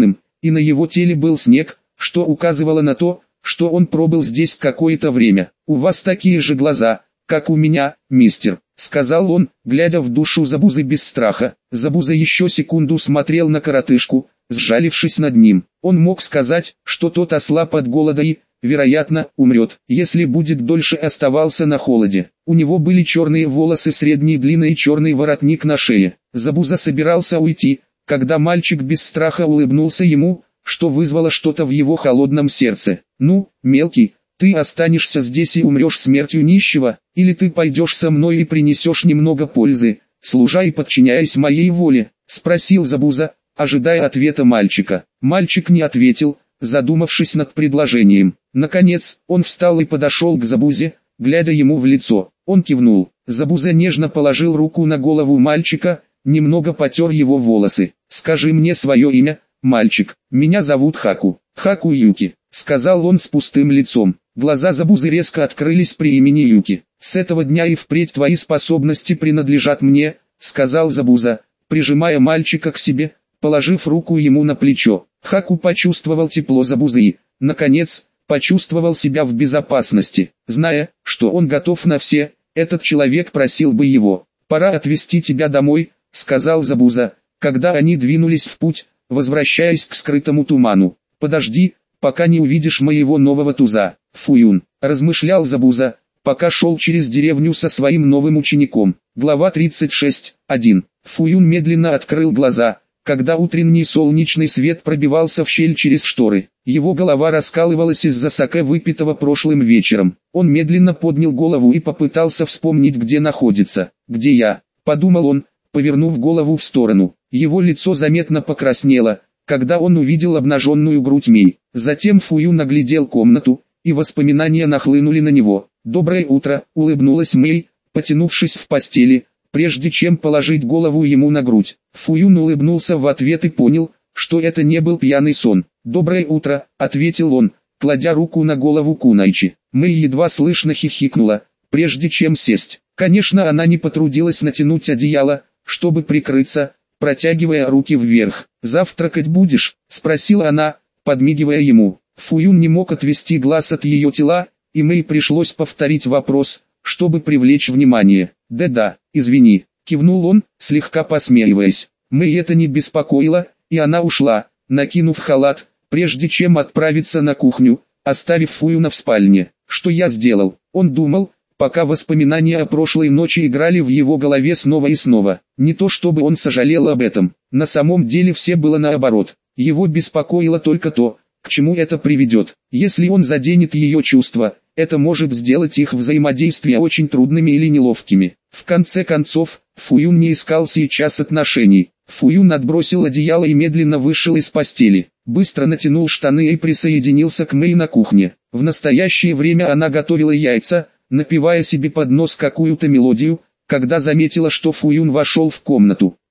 и на его теле был снег, что указывало на то, что он пробыл здесь какое-то время. «У вас такие же глаза, как у меня, мистер», — сказал он, глядя в душу Забузы без страха. Забуза еще секунду смотрел на коротышку, сжалившись над ним. Он мог сказать, что тот ослаб от голода и, вероятно, умрет, если будет дольше оставался на холоде. У него были черные волосы средней длины и черный воротник на шее. Забуза собирался уйти, когда мальчик без страха улыбнулся ему, что вызвало что-то в его холодном сердце. «Ну, мелкий, ты останешься здесь и умрешь смертью нищего, или ты пойдешь со мной и принесешь немного пользы, служа и подчиняясь моей воле?» — спросил Забуза, ожидая ответа мальчика. Мальчик не ответил, задумавшись над предложением. Наконец, он встал и подошел к Забузе, глядя ему в лицо. Он кивнул. Забуза нежно положил руку на голову мальчика, немного потер его волосы. «Скажи мне свое имя, мальчик. Меня зовут Хаку». «Хаку Юки», — сказал он с пустым лицом. Глаза Забузы резко открылись при имени Юки. «С этого дня и впредь твои способности принадлежат мне», — сказал Забуза, прижимая мальчика к себе, положив руку ему на плечо. Хаку почувствовал тепло Забузы и, наконец, почувствовал себя в безопасности. Зная, что он готов на все, этот человек просил бы его. «Пора отвезти тебя домой», — сказал Забуза, когда они двинулись в путь, возвращаясь к скрытому туману. «Подожди, пока не увидишь моего нового туза, Фуюн», — размышлял Забуза, пока шел через деревню со своим новым учеником. Глава тридцать шесть, один. Фуюн медленно открыл глаза, когда утренний солнечный свет пробивался в щель через шторы. Его голова раскалывалась из-за саке, выпитого прошлым вечером. Он медленно поднял голову и попытался вспомнить, где находится. «Где я?» — подумал он, повернув голову в сторону. Его лицо заметно покраснело, когда он увидел обнаженную грудь Мэй. Затем Фуюн наглядел комнату, и воспоминания нахлынули на него. «Доброе утро», — улыбнулась Мэй, потянувшись в постели, прежде чем положить голову ему на грудь. Фуюн улыбнулся в ответ и понял, что это не был пьяный сон. «Доброе утро», — ответил он, кладя руку на голову Кунайчи. Мэй едва слышно хихикнула, прежде чем сесть. Конечно, она не потрудилась натянуть одеяло, чтобы прикрыться, протягивая руки вверх. «Завтракать будешь?» — спросила она, подмигивая ему. Фуюн не мог отвести глаз от ее тела, и Мэй пришлось повторить вопрос, чтобы привлечь внимание. «Да-да, извини», — кивнул он, слегка посмеиваясь. Мэй это не беспокоило, и она ушла, накинув халат, прежде чем отправиться на кухню, оставив Фуюна в спальне. «Что я сделал?» Он думал, пока воспоминания о прошлой ночи играли в его голове снова и снова. Не то чтобы он сожалел об этом, на самом деле все было наоборот. Его беспокоило только то, к чему это приведет. Если он заденет ее чувства, это может сделать их взаимодействие очень трудными или неловкими. В конце концов, Фуюн не искал сейчас отношений. Фуюн отбросил одеяло и медленно вышел из постели. Быстро натянул штаны и присоединился к Мэй на кухне. В настоящее время она готовила яйца, напевая себе под нос какую-то мелодию, когда заметила, что Фуюн вошел в комнату.